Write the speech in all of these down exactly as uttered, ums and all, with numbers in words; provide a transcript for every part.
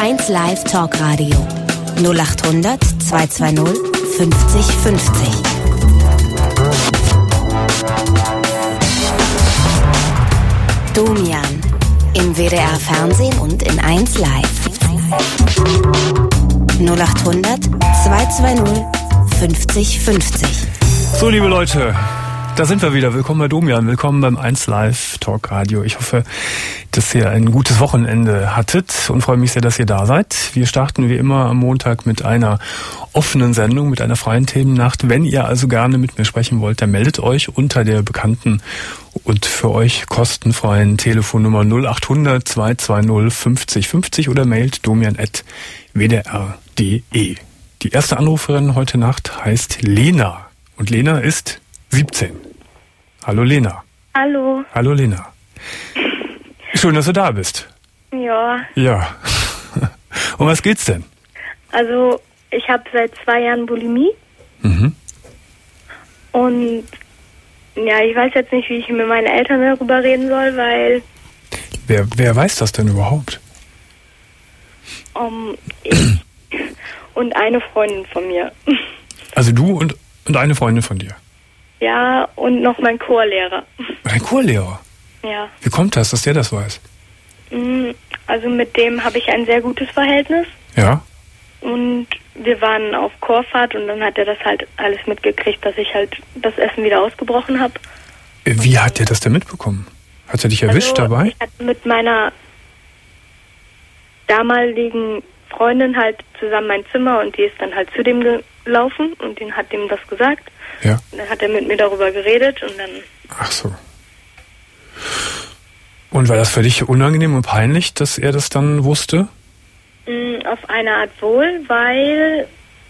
eins Live Talkradio null acht hundert zweihundertzweißig fünfzig fünfzig. Domian im W D R Fernsehen und in eins Live. null acht hundert zweihundertzweißig fünfzig fünfzig. So, liebe Leute, da sind wir wieder. Willkommen bei Domian, willkommen beim eins Live Talk Radio. Ich hoffe, dass ihr ein gutes Wochenende hattet und freue mich sehr, dass ihr da seid. Wir starten wie immer am Montag mit einer offenen Sendung, mit einer freien Themennacht. Wenn ihr also gerne mit mir sprechen wollt, dann meldet euch unter der bekannten und für euch kostenfreien Telefonnummer null acht hundert zweihundertzweißig fünfzig fünfzig oder mailt domian at w d r punkt d e. Die erste Anruferin heute Nacht heißt Lena und Lena ist siebzehn. Hallo Lena. Hallo. Hallo Lena. Schön, dass du da bist. Ja. Ja. Um was geht's denn? Also, ich habe seit zwei Jahren Bulimie. Mhm. Und ja, ich weiß jetzt nicht, wie ich mit meinen Eltern darüber reden soll, weil... Wer, wer weiß das denn überhaupt? Um, ich und eine Freundin von mir. Also du und, und eine Freundin von dir? Ja, und noch mein Chorlehrer. Dein Chorlehrer? Ja. Wie kommt das, dass der das weiß? Also mit dem habe ich ein sehr gutes Verhältnis. Ja. Und wir waren auf Chorfahrt und dann hat er das halt alles mitgekriegt, dass ich halt das Essen wieder ausgebrochen habe. Wie hat der das denn mitbekommen? Hat er dich erwischt also, dabei? Ich hatte mit meiner damaligen Freundin halt zusammen mein Zimmer und die ist dann halt zu dem gelaufen und den hat dem das gesagt. Ja. Und dann hat er mit mir darüber geredet und dann... Ach so. Und war das für dich unangenehm und peinlich, dass er das dann wusste? Auf eine Art wohl, weil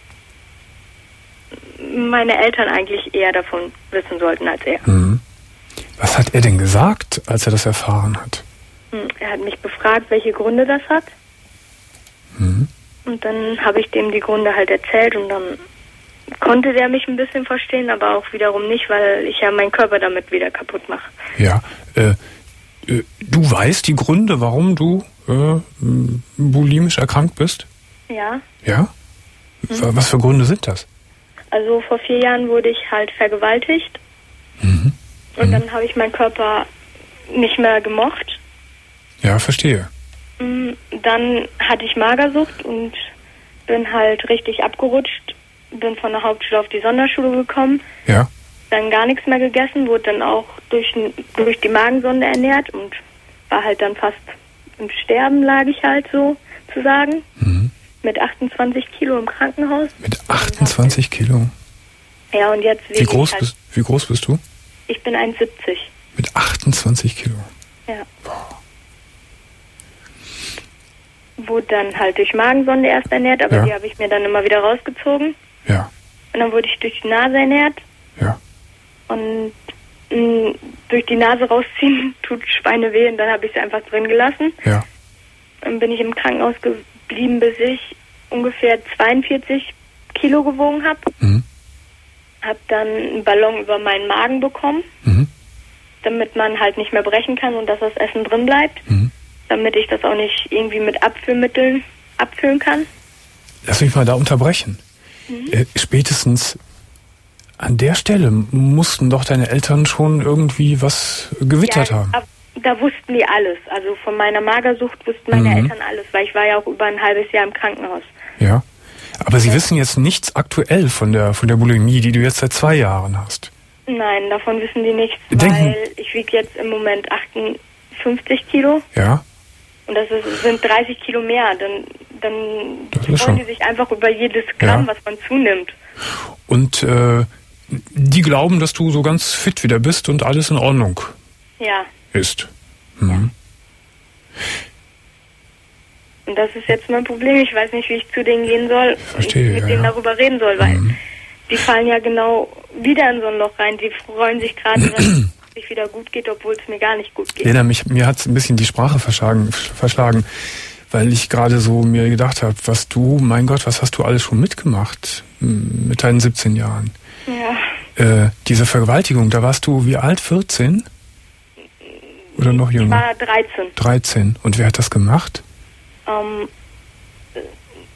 meine Eltern eigentlich eher davon wissen sollten als er. Mhm. Was hat er denn gesagt, als er das erfahren hat? Er hat mich befragt, welche Gründe das hat. Mhm. Und dann habe ich dem die Gründe halt erzählt und dann konnte der mich ein bisschen verstehen, aber auch wiederum nicht, weil ich ja meinen Körper damit wieder kaputt mache. Ja, äh, äh, du weißt die Gründe, warum du äh, bulimisch erkrankt bist? Ja. Ja? Mhm. Was für Gründe sind das? Also vor vier Jahren wurde ich halt vergewaltigt. Mhm. Und mhm. dann habe ich meinen Körper nicht mehr gemocht. Ja, verstehe. Dann hatte ich Magersucht und bin halt richtig abgerutscht. Bin von der Hauptschule auf die Sonderschule gekommen. Ja. Dann gar nichts mehr gegessen, wurde dann auch durch, durch die Magensonde ernährt und war halt dann fast im Sterben, lag ich halt so zu sagen. Mhm. Mit achtundzwanzig Kilo im Krankenhaus. Mit achtundzwanzig Kilo? Ja, und jetzt... Wie groß, halt bist, wie groß bist du? Ich bin eins Komma siebzig. Mit achtundzwanzig Kilo? Ja. Boah. Wurde dann halt durch Magensonde erst ernährt, aber ja. die habe ich mir dann immer wieder rausgezogen. Ja. Und dann wurde ich durch die Nase ernährt. Ja. Und mh, durch die Nase rausziehen tut Schweine weh und dann habe ich sie einfach drin gelassen. Ja. Dann bin ich im Krankenhaus geblieben, bis ich ungefähr zweiundvierzig Kilo gewogen habe. Mhm. Habe dann einen Ballon über meinen Magen bekommen, mhm. damit man halt nicht mehr brechen kann und dass das Essen drin bleibt. Mhm. Damit ich das auch nicht irgendwie mit Abführmitteln abfüllen kann. Lass mich mal da unterbrechen. Mhm. Äh, spätestens an der Stelle mussten doch deine Eltern schon irgendwie was gewittert ja, haben. Ab, da wussten die alles. Also von meiner Magersucht wussten meine mhm. Eltern alles, weil ich war ja auch über ein halbes Jahr im Krankenhaus. Ja, aber sie ja. wissen jetzt nichts aktuell von der von der Bulimie, die du jetzt seit zwei Jahren hast. Nein, davon wissen die nichts, Denken. weil ich wiege jetzt im Moment achtundfünfzig Kilo. Ja. Und das ist, sind dreißig Kilo mehr. Dann, dann freuen schon. die sich einfach über jedes Gramm, ja. was man zunimmt. Und äh, die glauben, dass du so ganz fit wieder bist und alles in Ordnung ja. ist. Mhm. Ja. Und das ist jetzt mein Problem. Ich weiß nicht, wie ich zu denen gehen soll Verstehe, und mit ja, denen ja. darüber reden soll, weil mhm. die fallen ja genau wieder in so ein Loch rein. Die freuen sich gerade, dass es sich wieder gut geht, obwohl es mir gar nicht gut geht. Lena, mich, mir hat es ein bisschen die Sprache verschlagen, verschlagen, weil ich gerade so mir gedacht habe, was du, mein Gott, was hast du alles schon mitgemacht mit deinen siebzehn Jahren? Ja. Äh, diese Vergewaltigung, da warst du wie alt? vierzehn? Oder noch jünger? Ich war dreizehn. dreizehn. Und wer hat das gemacht? Ähm,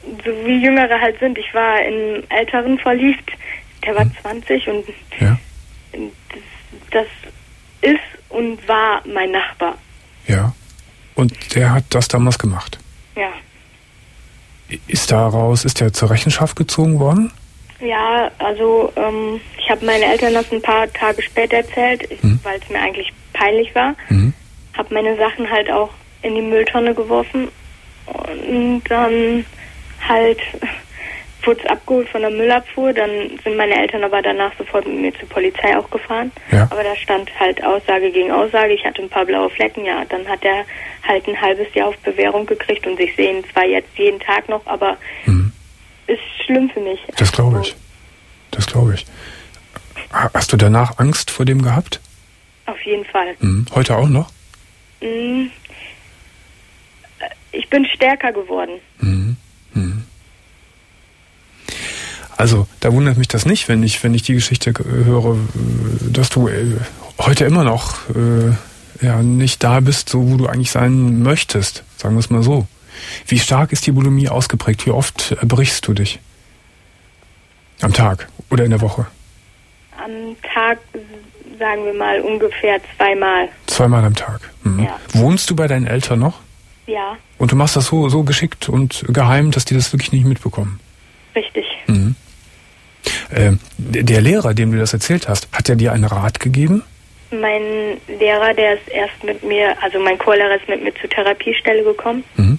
so wie Jüngere halt sind. Ich war in einen Älteren verliebt, der war hm. zwanzig und ja. das, das ist und war mein Nachbar. Ja. Und der hat das damals gemacht? Ja. Ist daraus, ist der zur Rechenschaft gezogen worden? Ja, also ähm, ich habe meinen Eltern das ein paar Tage später erzählt, hm. weil es mir eigentlich peinlich war. Hm. Habe meine Sachen halt auch in die Mülltonne geworfen und dann halt wurde es abgeholt von der Müllabfuhr. Dann sind meine Eltern aber danach sofort mit mir zur Polizei auch gefahren. Ja. Aber da stand halt Aussage gegen Aussage. Ich hatte ein paar blaue Flecken, ja. Dann hat er halt ein halbes Jahr auf Bewährung gekriegt und sich sehen zwar jetzt jeden Tag noch, aber hm. ist schlimm für mich. Das glaube ich. Das glaube ich. Hast du danach Angst vor dem gehabt? Auf jeden Fall. Hm. Heute auch noch? Hm. Ich bin stärker geworden. Hm. Hm. Also, da wundert mich das nicht, wenn ich, wenn ich die Geschichte höre, dass du äh, heute immer noch äh, ja, nicht da bist, so wo du eigentlich sein möchtest, sagen wir es mal so. Wie stark ist die Bulimie ausgeprägt? Wie oft erbrichst du dich? Am Tag oder in der Woche? Am Tag, sagen wir mal, ungefähr zweimal. Zweimal am Tag? Mhm. Ja. Wohnst du bei deinen Eltern noch? Ja. Und du machst das so, so geschickt und geheim, dass die das wirklich nicht mitbekommen? Richtig. Mhm. Ähm, der Lehrer, dem du das erzählt hast, hat er dir einen Rat gegeben? Mein Lehrer, der ist erst mit mir, also mein Chorlehrer ist mit mir zur Therapiestelle gekommen. Mhm.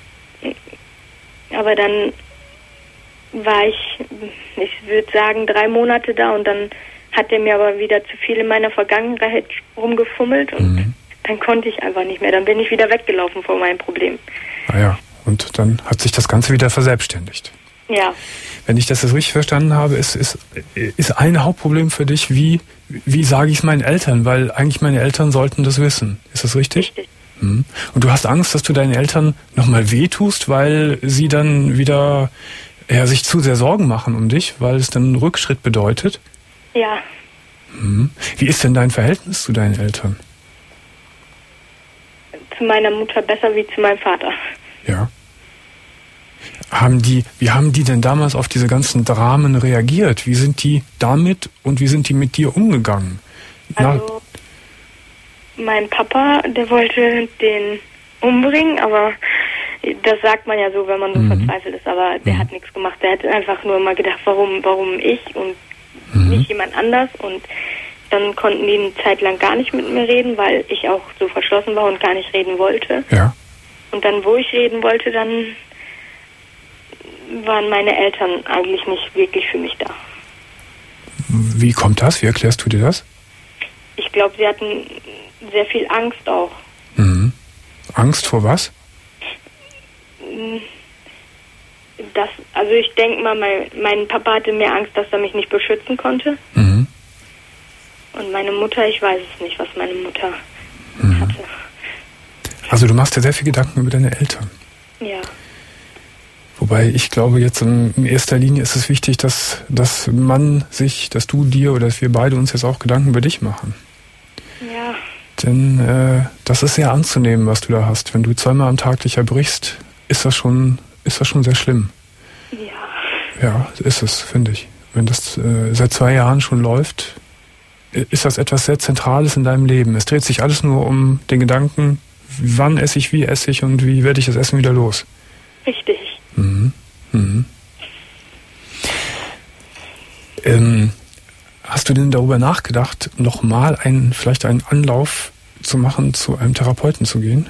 Aber dann war ich, ich würde sagen, drei Monate da und dann hat er mir aber wieder zu viel in meiner Vergangenheit rumgefummelt und mhm. dann konnte ich einfach nicht mehr. Dann bin ich wieder weggelaufen vor meinem Problem. Ah ja, und dann hat sich das Ganze wieder verselbstständigt. Ja. Wenn ich das jetzt richtig verstanden habe, ist, ist, ist ein Hauptproblem für dich, wie, wie sage ich es meinen Eltern? Weil eigentlich meine Eltern sollten das wissen. Ist das richtig? Richtig. Mhm. Und du hast Angst, dass du deinen Eltern nochmal wehtust, weil sie dann wieder ja, sich zu sehr Sorgen machen um dich, weil es dann einen Rückschritt bedeutet? Ja. Mhm. Wie ist denn dein Verhältnis zu deinen Eltern? Zu meiner Mutter besser wie zu meinem Vater. Ja. Haben die, wie haben die denn damals auf diese ganzen Dramen reagiert? Wie sind die damit und wie sind die mit dir umgegangen? Also, mein Papa, der wollte den umbringen, aber das sagt man ja so, wenn man so mhm. verzweifelt ist, aber der mhm. hat nichts gemacht. Der hat einfach nur mal gedacht, warum, warum ich und mhm. nicht jemand anders, und dann konnten die eine Zeit lang gar nicht mit mir reden, weil ich auch so verschlossen war und gar nicht reden wollte. Ja. Und dann, wo ich reden wollte, dann waren meine Eltern eigentlich nicht wirklich für mich da. Wie kommt das? Wie erklärst du dir das? Ich glaube, sie hatten sehr viel Angst auch. Mhm. Angst vor was? Das, also ich denke mal, mein, mein Papa hatte mehr Angst, dass er mich nicht beschützen konnte. Mhm. Und meine Mutter, ich weiß es nicht, was meine Mutter mhm. hatte. Also du machst dir sehr viel Gedanken über deine Eltern. Ja. Wobei ich glaube, jetzt in erster Linie ist es wichtig, dass, dass man sich, dass du dir oder dass wir beide uns jetzt auch Gedanken über dich machen. Ja. Denn äh, das ist sehr anzunehmen, was du da hast. Wenn du zweimal am Tag dich erbrichst, ist das schon, ist das schon sehr schlimm. Ja. Ja, ist es, finde ich. Wenn das äh, seit zwei Jahren schon läuft, ist das etwas sehr Zentrales in deinem Leben. Es dreht sich alles nur um den Gedanken, wann esse ich, wie esse ich und wie werde ich das Essen wieder los. Richtig. Mhm. Mhm. Ähm, hast du denn darüber nachgedacht, nochmal einen, vielleicht einen Anlauf zu machen, zu einem Therapeuten zu gehen?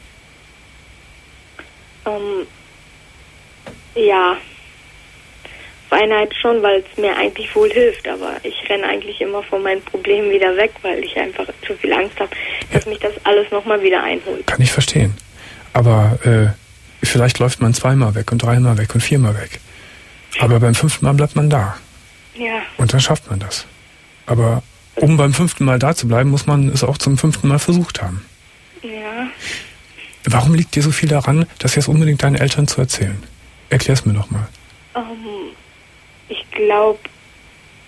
Ähm, ja. Auf eine Art schon, weil es mir eigentlich wohl hilft, aber ich renne eigentlich immer von meinen Problemen wieder weg, weil ich einfach zu viel Angst habe, dass ja. mich das alles nochmal wieder einholt. Kann ich verstehen. Aber äh, vielleicht läuft man zweimal weg und dreimal weg und viermal weg. Aber beim fünften Mal bleibt man da. Ja. Und dann schafft man das. Aber um beim fünften Mal da zu bleiben, muss man es auch zum fünften Mal versucht haben. Ja. Warum liegt dir so viel daran, das jetzt unbedingt deinen Eltern zu erzählen? Erklär's mir doch mal. Um, ich glaube,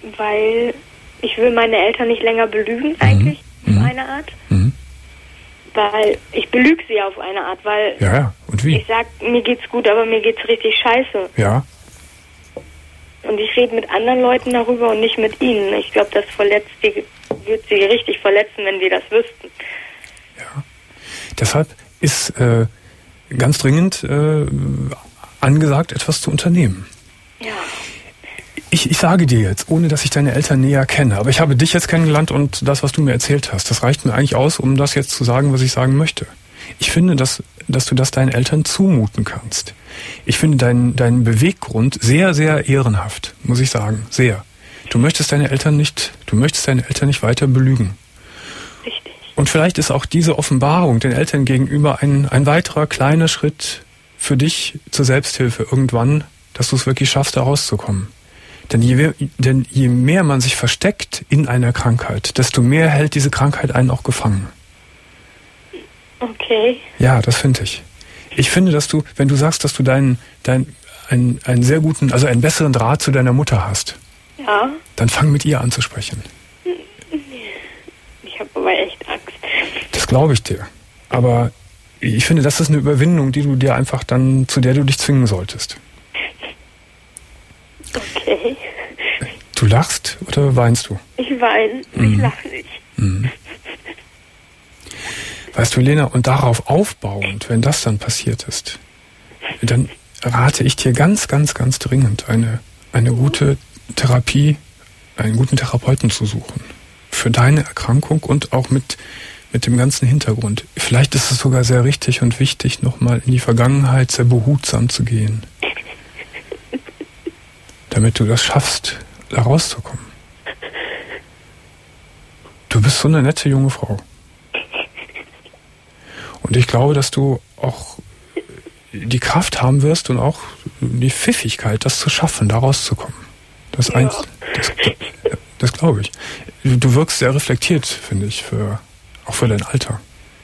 weil ich will meine Eltern nicht länger belügen, eigentlich, mhm. auf eine Art. Mhm. weil ich belüge sie auf eine Art, weil Ja, ja. Und wie? ich sag, mir geht's gut, aber mir geht's richtig scheiße. Ja. Und ich rede mit anderen Leuten darüber und nicht mit ihnen. Ich glaube, das verletzt die, wird sie richtig verletzen, wenn sie das wüssten. Ja. Deshalb ist äh, ganz dringend äh, angesagt, etwas zu unternehmen. Ja. Ich, ich sage dir jetzt, ohne dass ich deine Eltern näher kenne, aber ich habe dich jetzt kennengelernt und das, was du mir erzählt hast, das reicht mir eigentlich aus, um das jetzt zu sagen, was ich sagen möchte. Ich finde, dass, dass du das deinen Eltern zumuten kannst. Ich finde deinen, deinen Beweggrund sehr, sehr ehrenhaft, muss ich sagen, sehr. Du möchtest deine Eltern nicht, du möchtest deine Eltern nicht weiter belügen. Richtig. Und vielleicht ist auch diese Offenbarung den Eltern gegenüber ein, ein weiterer kleiner Schritt für dich zur Selbsthilfe irgendwann, dass du es wirklich schaffst, da rauszukommen. Denn je, denn je mehr man sich versteckt in einer Krankheit, desto mehr hält diese Krankheit einen auch gefangen. Okay. Ja, das finde ich. Ich finde, dass du, wenn du sagst, dass du deinen, dein, einen, einen sehr guten, also einen besseren Draht zu deiner Mutter hast, Ja. dann fang mit ihr an zu sprechen. Ich habe aber echt Angst. Das glaube ich dir. Aber ich finde, das ist eine Überwindung, die du dir einfach dann, zu der du dich zwingen solltest. Okay. Du lachst oder weinst du? Ich weine, Mhm. ich lache nicht. Mhm. Weißt du, Lena, und darauf aufbauend, wenn das dann passiert ist, dann rate ich dir ganz, ganz, ganz dringend, eine, eine gute Therapie, einen guten Therapeuten zu suchen. Für deine Erkrankung und auch mit, mit dem ganzen Hintergrund. Vielleicht ist es sogar sehr richtig und wichtig, nochmal in die Vergangenheit sehr behutsam zu gehen. Damit du das schaffst, da rauszukommen. Du bist so eine nette junge Frau. Und ich glaube, dass du auch die Kraft haben wirst und auch die Pfiffigkeit, das zu schaffen, da rauszukommen. Das, Ja. eins, das, das glaube ich. Du wirkst sehr reflektiert, finde ich, für, auch für dein Alter.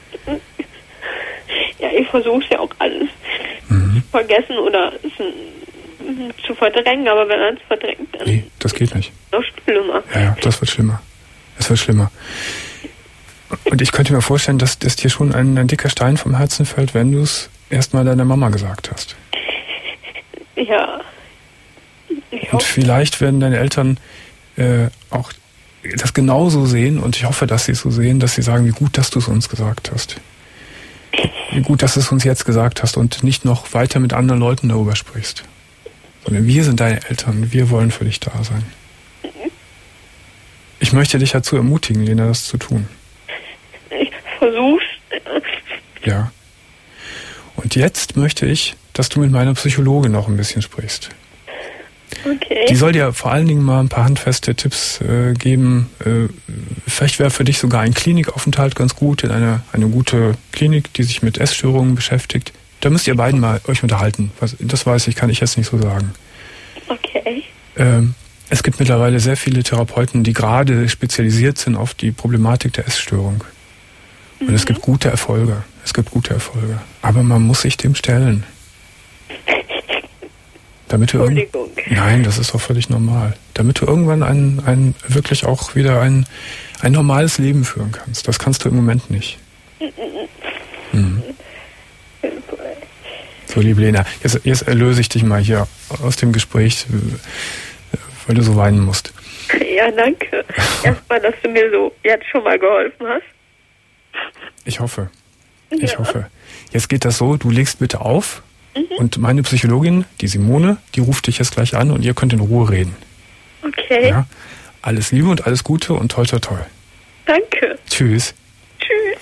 Ja, ich versuche es ja auch alles Mhm. zu vergessen oder es, mm, zu verdrängen, aber wenn man es verdrängt, dann Nee, das geht nicht. ist es noch schlimmer. Ja, ja, das wird schlimmer. Das wird schlimmer. Und ich könnte mir vorstellen, dass, dass dir schon ein, ein dicker Stein vom Herzen fällt, wenn du es erstmal deiner Mama gesagt hast. Ja. Ich Und hoffe, vielleicht werden deine Eltern äh, auch das genauso sehen, und ich hoffe, dass sie es so sehen, dass sie sagen, wie gut, dass du es uns gesagt hast. Wie gut, dass du es uns jetzt gesagt hast und nicht noch weiter mit anderen Leuten darüber sprichst. Sondern wir sind deine Eltern, wir wollen für dich da sein. Ich möchte dich dazu ermutigen, Lena, das zu tun. ich versuch's. Ja. Und jetzt möchte ich, dass du mit meiner Psychologin noch ein bisschen sprichst. Okay. Die soll dir vor allen Dingen mal ein paar handfeste Tipps äh, geben. Äh, vielleicht wäre für dich sogar ein Klinikaufenthalt ganz gut, in eine, eine gute Klinik, die sich mit Essstörungen beschäftigt. Da müsst ihr beiden mal euch unterhalten. Was, das weiß ich, kann ich jetzt nicht so sagen. Okay. Ähm, es gibt mittlerweile sehr viele Therapeuten, die gerade spezialisiert sind auf die Problematik der Essstörung. Und Mhm. es gibt gute Erfolge. Es gibt gute Erfolge. Aber man muss sich dem stellen. Damit du irgend- Entschuldigung. Nein, das ist doch völlig normal. Damit du irgendwann ein, ein wirklich auch wieder ein, ein normales Leben führen kannst. Das kannst du im Moment nicht. Mhm. So, liebe Lena, jetzt, jetzt erlöse ich dich mal hier aus dem Gespräch, weil du so weinen musst. Ja, danke. Erstmal, dass du mir so jetzt schon mal geholfen hast. Ich hoffe. Ich Ja. hoffe. Jetzt geht das so, du legst bitte auf Mhm. und meine Psychologin, die Simone, die ruft dich jetzt gleich an und ihr könnt in Ruhe reden. Okay. Ja? Alles Liebe und alles Gute und toi toi toi. Danke. Tschüss. Tschüss.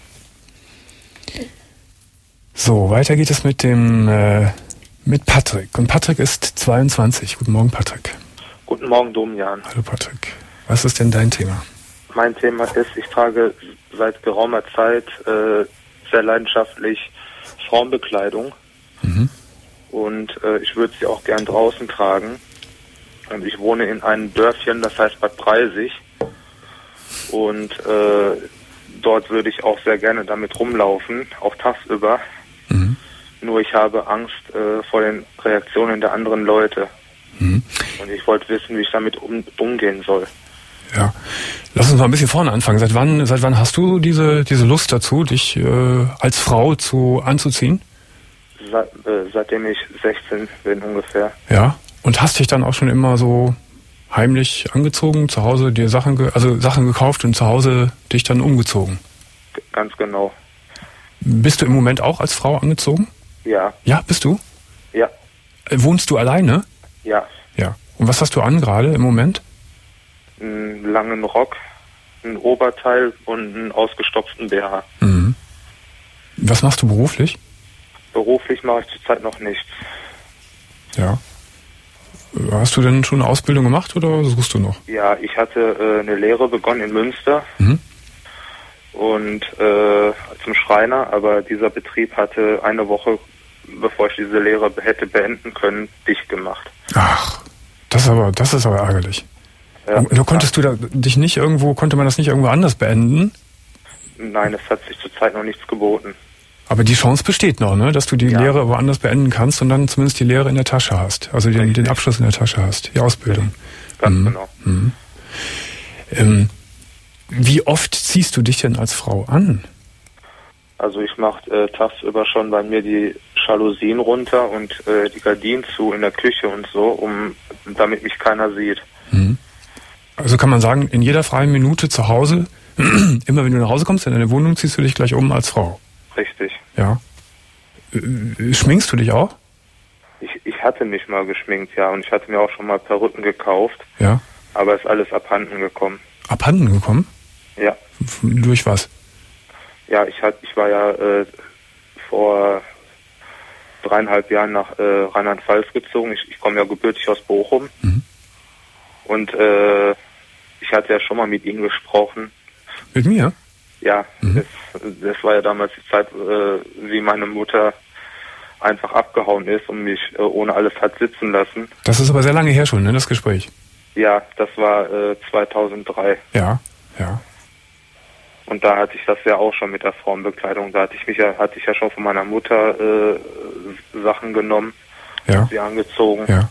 So, weiter geht es mit dem äh, mit Patrick. Und Patrick ist zweiundzwanzig. Guten Morgen, Patrick. Guten Morgen, Domian. Hallo, Patrick. Was ist denn dein Thema? Mein Thema ist, ich trage seit geraumer Zeit äh, sehr leidenschaftlich Frauenbekleidung Mhm. und äh, ich würde sie auch gern draußen tragen. Und ich wohne in einem Dörfchen, das heißt Bad Breisig. Und äh, dort würde ich auch sehr gerne damit rumlaufen, auch tagsüber. Mhm. Nur ich habe Angst äh, vor den Reaktionen der anderen Leute. Mhm. Und ich wollte wissen, wie ich damit um, umgehen soll. Ja. Lass uns mal ein bisschen vorne anfangen. Seit wann, seit wann hast du diese, diese Lust dazu, dich äh, als Frau zu anzuziehen? Seit, äh, seitdem ich sechzehn bin ungefähr. Ja. Und hast dich dann auch schon immer so heimlich angezogen, zu Hause dir Sachen, ge- also Sachen gekauft und zu Hause dich dann umgezogen? G- ganz genau. Bist du im Moment auch als Frau angezogen? Ja. Ja, bist du? Ja. Äh, Wohnst du alleine? Ja. Ja. Und was hast du an gerade im Moment? Einen langen Rock, ein Oberteil und einen ausgestopften B H. Mhm. Was machst du beruflich? Beruflich mache ich zurzeit noch nichts. Ja. Hast du denn schon eine Ausbildung gemacht oder suchst du noch? Ja, ich hatte äh, eine Lehre begonnen in Münster Mhm. und äh, zum Schreiner, aber dieser Betrieb hatte eine Woche, bevor ich diese Lehre hätte beenden können, dicht gemacht. Ach, das ist aber, das ist aber ärgerlich. Ja. Und da konntest du da, dich nicht irgendwo, konnte man das nicht irgendwo anders beenden? Nein, es hat sich zurzeit noch nichts geboten. Aber die Chance besteht noch, ne, dass du die Ja. Lehre woanders beenden kannst und dann zumindest die Lehre in der Tasche hast. Also den, Richtig. den Abschluss in der Tasche hast, die Ausbildung. Ganz Mhm. genau. Mhm. Ähm, wie oft ziehst du dich denn als Frau an? Also ich mache äh, tagsüber schon bei mir die Jalousien runter und äh, die Gardinen zu in der Küche und so, um damit mich keiner sieht. Mhm. Also kann man sagen, in jeder freien Minute zu Hause, immer wenn du nach Hause kommst, in deine Wohnung, ziehst du dich gleich um als Frau. Richtig. Ja. Äh, Schminkst du dich auch? Ich, ich hatte mich mal geschminkt, ja, und ich hatte mir auch schon mal Perücken gekauft, Ja. aber ist alles abhanden gekommen. Abhanden gekommen? Ja. F- Durch was? Ja, ich hat, ich war ja äh, vor dreieinhalb Jahren nach äh, Rheinland-Pfalz gezogen. Ich, ich komme ja gebürtig aus Bochum. Mhm. Und äh, ich hatte ja schon mal mit ihm gesprochen. Mit mir? Ja, Mhm. das, das war ja damals die Zeit, äh, wie meine Mutter einfach abgehauen ist und mich äh, ohne alles hat sitzen lassen. Das ist aber sehr lange her schon, ne, das Gespräch. Ja, das war äh, zweitausenddrei. Ja, ja. Und da hatte ich das ja auch schon mit der Frauenbekleidung. Da hatte ich mich ja, hatte ich ja schon von meiner Mutter äh, Sachen genommen, Ja. sie angezogen. Ja.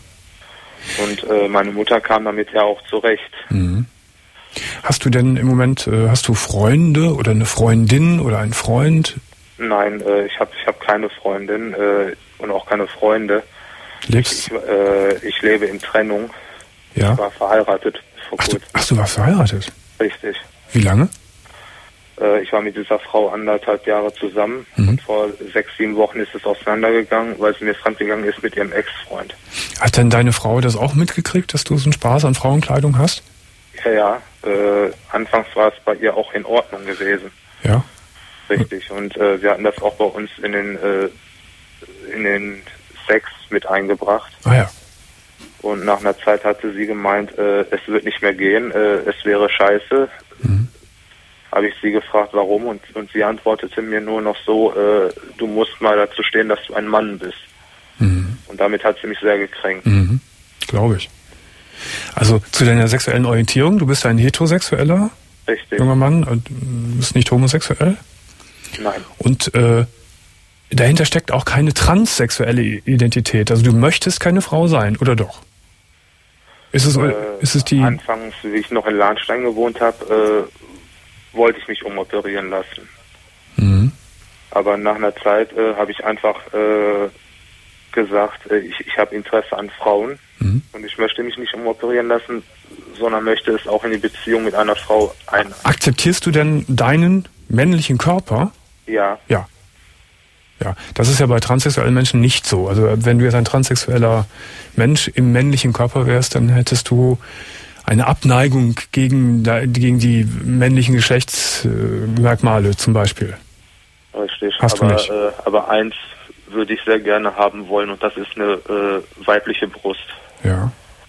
Und äh, meine Mutter kam damit ja auch zurecht. Mhm. Hast du denn im Moment, äh, hast du Freunde oder eine Freundin oder einen Freund? Nein, äh, ich habe ich hab keine Freundin äh, und auch keine Freunde. Lebst? Ich, äh, ich lebe in Trennung. Ja. Ich war verheiratet vor Ach du, kurzem. ach, du warst verheiratet? Richtig. Wie lange? Äh, ich war mit dieser Frau anderthalb Jahre zusammen Mhm. und vor sechs, sieben Wochen ist es auseinandergegangen, weil sie mir fremdgegangen ist mit ihrem Ex-Freund. Hat denn deine Frau das auch mitgekriegt, dass du so einen Spaß an Frauenkleidung hast? Ja, ja. Äh, anfangs war es bei ihr auch in Ordnung gewesen. Ja. Richtig. Und äh, wir hatten das auch bei uns in den äh, in den Sex mit eingebracht. Ah ja. Und nach einer Zeit hatte sie gemeint, äh, es wird nicht mehr gehen, äh, es wäre scheiße. Mhm. Habe ich sie gefragt, warum, und, und sie antwortete mir nur noch so, äh, du musst mal dazu stehen, dass du ein Mann bist. Mhm. Und damit hat sie mich sehr gekränkt. Mhm. Glaube ich. Also zu deiner sexuellen Orientierung, du bist ein heterosexueller Richtig. junger Mann, und du bist nicht homosexuell. Nein. Und äh, dahinter steckt auch keine transsexuelle Identität. Also du möchtest keine Frau sein, oder doch? Ist es, Äh, ist es die... Anfangs, wie ich noch in Lahnstein gewohnt habe, äh, wollte ich mich umoperieren lassen. Mhm. Aber nach einer Zeit äh, habe ich einfach äh, gesagt, äh, ich, ich habe Interesse an Frauen Mhm. und ich möchte mich nicht umoperieren lassen, sondern möchte es auch in die Beziehung mit einer Frau ein. Akzeptierst du denn deinen männlichen Körper? Ja, Ja. Ja, das ist ja bei transsexuellen Menschen nicht so. Also wenn du jetzt ein transsexueller Mensch im männlichen Körper wärst, dann hättest du eine Abneigung gegen, gegen die männlichen Geschlechtsmerkmale zum Beispiel. richtig. Hast du aber, nicht. Äh, aber eins würde ich sehr gerne haben wollen und das ist eine äh, weibliche Brust. Ja.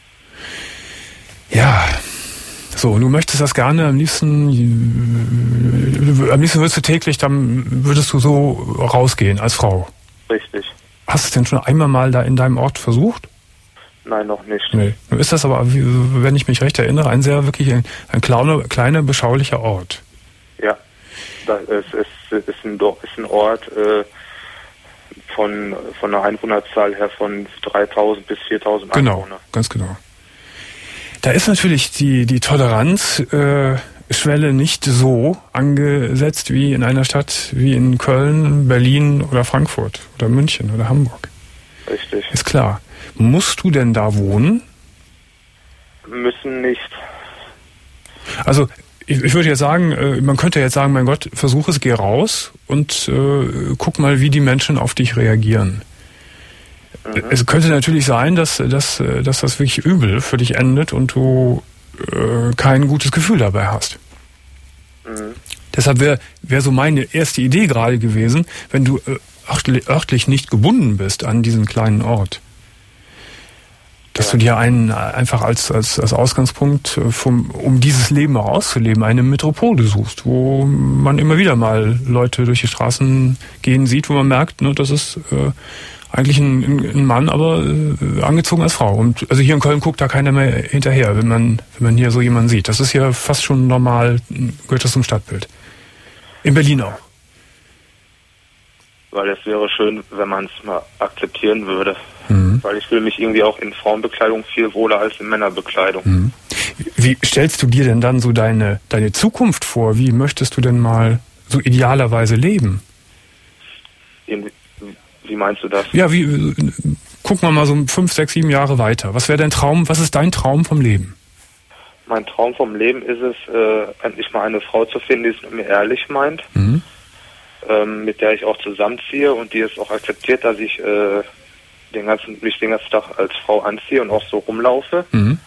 Ja. So, und du möchtest das gerne am liebsten, äh, am liebsten würdest du täglich, dann würdest du so rausgehen als Frau. Richtig. Hast du es denn schon einmal mal da in deinem Ort versucht? Nein, noch nicht. Nee. Nun ist das aber, wenn ich mich recht erinnere, ein sehr wirklich ein, ein kleiner, kleiner, beschaulicher Ort. Ja, das ist, ist, ist, ein, Dorf, ist ein Ort äh, von, von einer Einwohnerzahl her von dreitausend bis viertausend Genau, Einwohner. ganz genau. Da ist natürlich die, die Toleranzschwelle äh, nicht so angesetzt wie in einer Stadt wie in Köln, Berlin oder Frankfurt oder München oder Hamburg. Richtig. Ist klar. Musst du denn da wohnen? Müssen nicht. Also ich, ich würde jetzt sagen, äh, man könnte jetzt sagen, mein Gott, versuch es, geh raus und äh, guck mal, wie die Menschen auf dich reagieren. Mhm. Es könnte natürlich sein, dass, dass, dass das wirklich übel für dich endet und du äh, kein gutes Gefühl dabei hast. Mhm. Deshalb wäre wär so meine erste Idee gerade gewesen, wenn du äh, örtlich nicht gebunden bist an diesen kleinen Ort, dass ja. du dir einen einfach als, als, als Ausgangspunkt, vom, um dieses Leben auch auszuleben, eine Metropole suchst, wo man immer wieder mal Leute durch die Straßen gehen sieht, wo man merkt, ne, das ist äh, eigentlich ein, ein Mann, aber äh, angezogen als Frau. Und also hier in Köln guckt da keiner mehr hinterher, wenn man, wenn man hier so jemanden sieht. Das ist ja fast schon normal, gehört das zum Stadtbild. In Berlin auch. Weil es wäre schön, wenn man es mal akzeptieren würde. Mhm. Weil ich fühle mich irgendwie auch in Frauenbekleidung viel wohler als in Männerbekleidung. Mhm. Wie stellst du dir denn dann so deine, deine Zukunft vor? Wie möchtest du denn mal so idealerweise leben? Wie, wie meinst du das? Ja, wie, gucken wir mal so fünf, sechs, sieben Jahre weiter. Was wäre dein Traum, was ist dein Traum vom Leben? Mein Traum vom Leben ist es, äh, endlich mal eine Frau zu finden, die es mit mir ehrlich meint. Mhm. mit der ich auch zusammenziehe und die es auch akzeptiert, dass ich äh, den ganzen, mich den ganzen Tag als Frau anziehe und auch so rumlaufe. Mhm.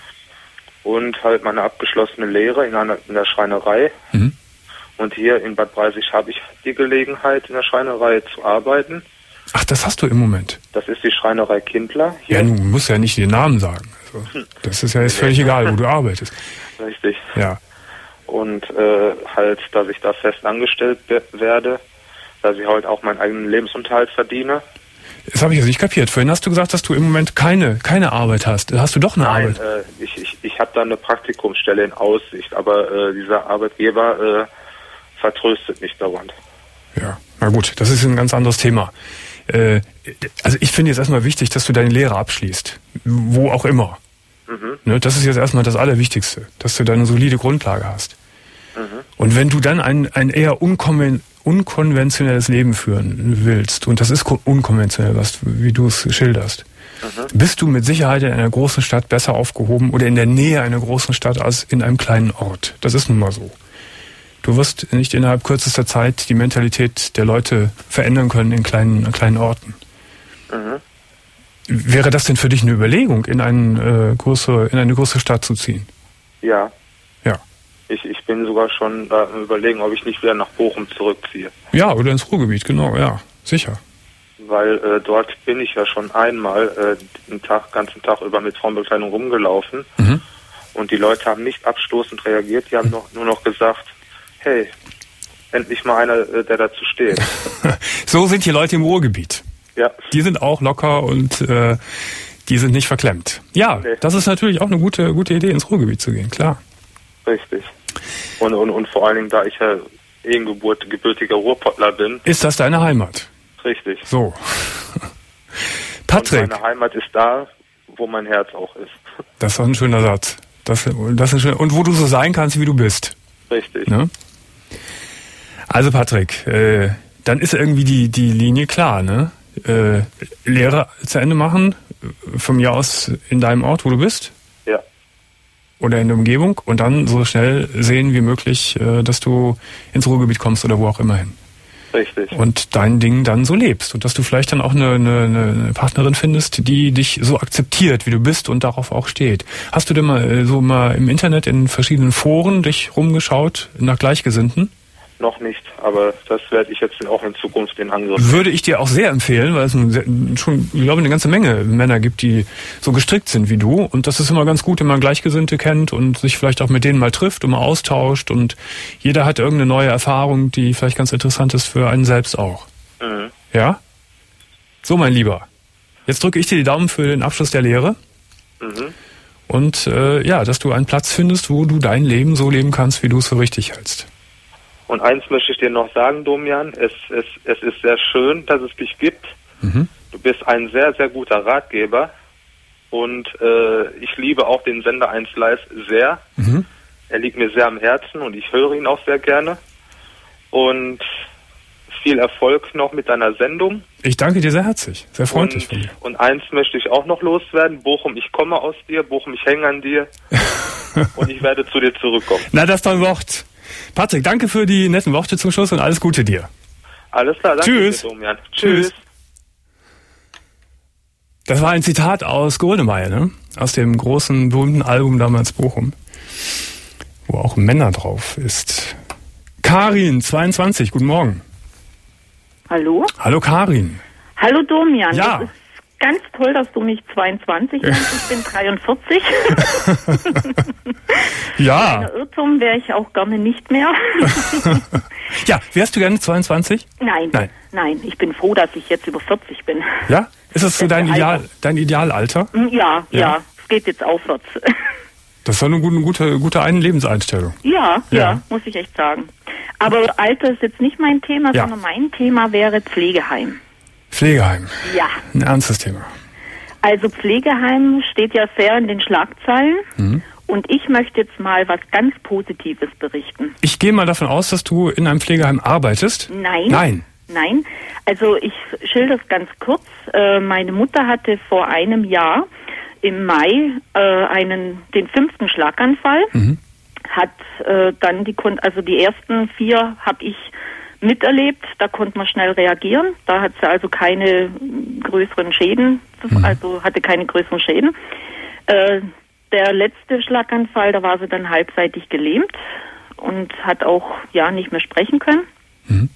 Und halt meine abgeschlossene Lehre in einer in der Schreinerei. Mhm. Und hier in Bad Breisig habe ich die Gelegenheit, in der Schreinerei zu arbeiten. Ach, das hast du im Moment? Das ist die Schreinerei Kindler. Hier. Ja, du musst ja nicht den Namen sagen. Also, das ist ja jetzt völlig egal, wo du arbeitest. Richtig. Ja. Und äh, halt, dass ich da fest angestellt be- werde, dass ich halt auch meinen eigenen Lebensunterhalt verdiene. Das habe ich jetzt nicht kapiert. Vorhin hast du gesagt, dass du im Moment keine keine Arbeit hast. Hast du doch eine Nein, Arbeit? Nein, äh, ich, ich, ich habe da eine Praktikumsstelle in Aussicht, aber äh, dieser Arbeitgeber äh, vertröstet mich dauernd. Ja, na gut, das ist ein ganz anderes Thema. Äh, also ich finde jetzt erstmal wichtig, dass du deine Lehre abschließt, wo auch immer. Mhm. Ne, das ist jetzt erstmal das Allerwichtigste, dass du da eine solide Grundlage hast. Mhm. Und wenn du dann ein, ein eher unkonven, unkonventionelles Leben führen willst, und das ist unkonventionell, was, wie du es schilderst, mhm. bist du mit Sicherheit in einer großen Stadt besser aufgehoben oder in der Nähe einer großen Stadt als in einem kleinen Ort. Das ist nun mal so. Du wirst nicht innerhalb kürzester Zeit die Mentalität der Leute verändern können in kleinen, in kleinen Orten. Mhm. Wäre das denn für dich eine Überlegung, in, einen, äh, größere, in eine größere Stadt zu ziehen? Ja. Ja. Ich, ich bin sogar schon da am Überlegen, ob ich nicht wieder nach Bochum zurückziehe. Ja, oder ins Ruhrgebiet, genau, ja, sicher. Weil äh, dort bin ich ja schon einmal äh, den Tag, ganzen Tag über mit Frauenbekleidung rumgelaufen. Mhm. Und die Leute haben nicht abstoßend reagiert, die haben noch, nur noch gesagt, hey, endlich mal einer, äh, der dazu steht. So sind die Leute im Ruhrgebiet. Ja. Die sind auch locker und äh, die sind nicht verklemmt. Ja, nee. Das ist natürlich auch eine gute gute Idee, ins Ruhrgebiet zu gehen, klar. Richtig. Und, und, und vor allen Dingen, da ich ja eh ein Geburt, gebürtiger Ruhrpottler bin. Ist das deine Heimat? Richtig. So. Patrick. Und meine Heimat ist da, wo mein Herz auch ist. Das ist doch ein schöner Satz. Das, das ist ein schöner, und wo du so sein kannst, wie du bist. Richtig. Ne? Also Patrick, äh, dann ist irgendwie die, die Linie klar, ne? Äh, Lehre zu Ende machen, von mir aus in deinem Ort, wo du bist. Ja. Oder in der Umgebung und dann so schnell sehen wie möglich, äh, dass du ins Ruhrgebiet kommst oder wo auch immer hin. Richtig. Und dein Ding dann so lebst und dass du vielleicht dann auch eine, eine, eine Partnerin findest, die dich so akzeptiert, wie du bist und darauf auch steht. Hast du denn mal äh, so mal im Internet in verschiedenen Foren dich rumgeschaut nach Gleichgesinnten? Noch nicht, aber das werde ich jetzt auch in Zukunft in Angriff nehmen. Würde ich dir auch sehr empfehlen, weil es schon, ich glaube, eine ganze Menge Männer gibt, die so gestrickt sind wie du. Und das ist immer ganz gut, wenn man Gleichgesinnte kennt und sich vielleicht auch mit denen mal trifft und mal austauscht. Und jeder hat irgendeine neue Erfahrung, die vielleicht ganz interessant ist für einen selbst auch. Mhm. Ja? So, mein Lieber. Jetzt drücke ich dir die Daumen für den Abschluss der Lehre. Mhm. Und äh, ja, dass du einen Platz findest, wo du dein Leben so leben kannst, wie du es für richtig hältst. Und eins möchte ich dir noch sagen, Domian, es, es, es ist sehr schön, dass es dich gibt. Mhm. Du bist ein sehr, sehr guter Ratgeber und äh, ich liebe auch den Sender eins Live sehr. Mhm. Er liegt mir sehr am Herzen und ich höre ihn auch sehr gerne. Und viel Erfolg noch mit deiner Sendung. Ich danke dir sehr herzlich, sehr freundlich und, von dir. Und eins möchte ich auch noch loswerden. Bochum, ich komme aus dir. Bochum, ich hänge an dir. Und ich werde zu dir zurückkommen. Na, das ist doch ein Wort. Patrick, danke für die netten Worte zum Schluss und alles Gute dir. Alles klar, danke Tschüss. dir, Domian. Tschüss. Das war ein Zitat aus Grönemeyer, ne? Aus dem großen, berühmten Album damals Bochum, wo auch Männer drauf ist. Karin, zweiundzwanzig, guten Morgen. Hallo? Hallo Karin. Hallo Domian. Ja. Das ist ganz toll, dass du mich zweiundzwanzig nennst. Ich bin dreiundvierzig. Ja. Ein Irrtum wäre ich auch gerne nicht mehr. Ja, wärst du gerne zweiundzwanzig? Nein, nein, nein. Ich bin froh, dass ich jetzt über vierzig bin. Ja? Ist das so dein, Ideal, dein Idealalter? Ja, ja, ja. Es geht jetzt aufwärts. Das ist doch eine gute, gute, gute eine Lebenseinstellung. Ja, ja, ja, muss ich echt sagen. Aber Alter ist jetzt nicht mein Thema, ja. sondern mein Thema wäre Pflegeheim. Pflegeheim? Ja. Ein ernstes Thema. Also Pflegeheim steht ja sehr in den Schlagzeilen. Mhm. Und ich möchte jetzt mal was ganz Positives berichten. Ich gehe mal davon aus, dass du in einem Pflegeheim arbeitest. Nein. Nein. Nein. Also ich schilder es ganz kurz. Äh, meine Mutter hatte vor einem Jahr im Mai äh, einen den fünften Schlaganfall. Mhm. Hat äh, dann die also die ersten vier habe ich miterlebt. Da konnte man schnell reagieren. Da hat sie also keine größeren Schäden, mhm. also hatte keine größeren Schäden. Äh, der letzte Schlaganfall, da war sie dann halbseitig gelähmt und hat auch ja nicht mehr sprechen können. Mhm.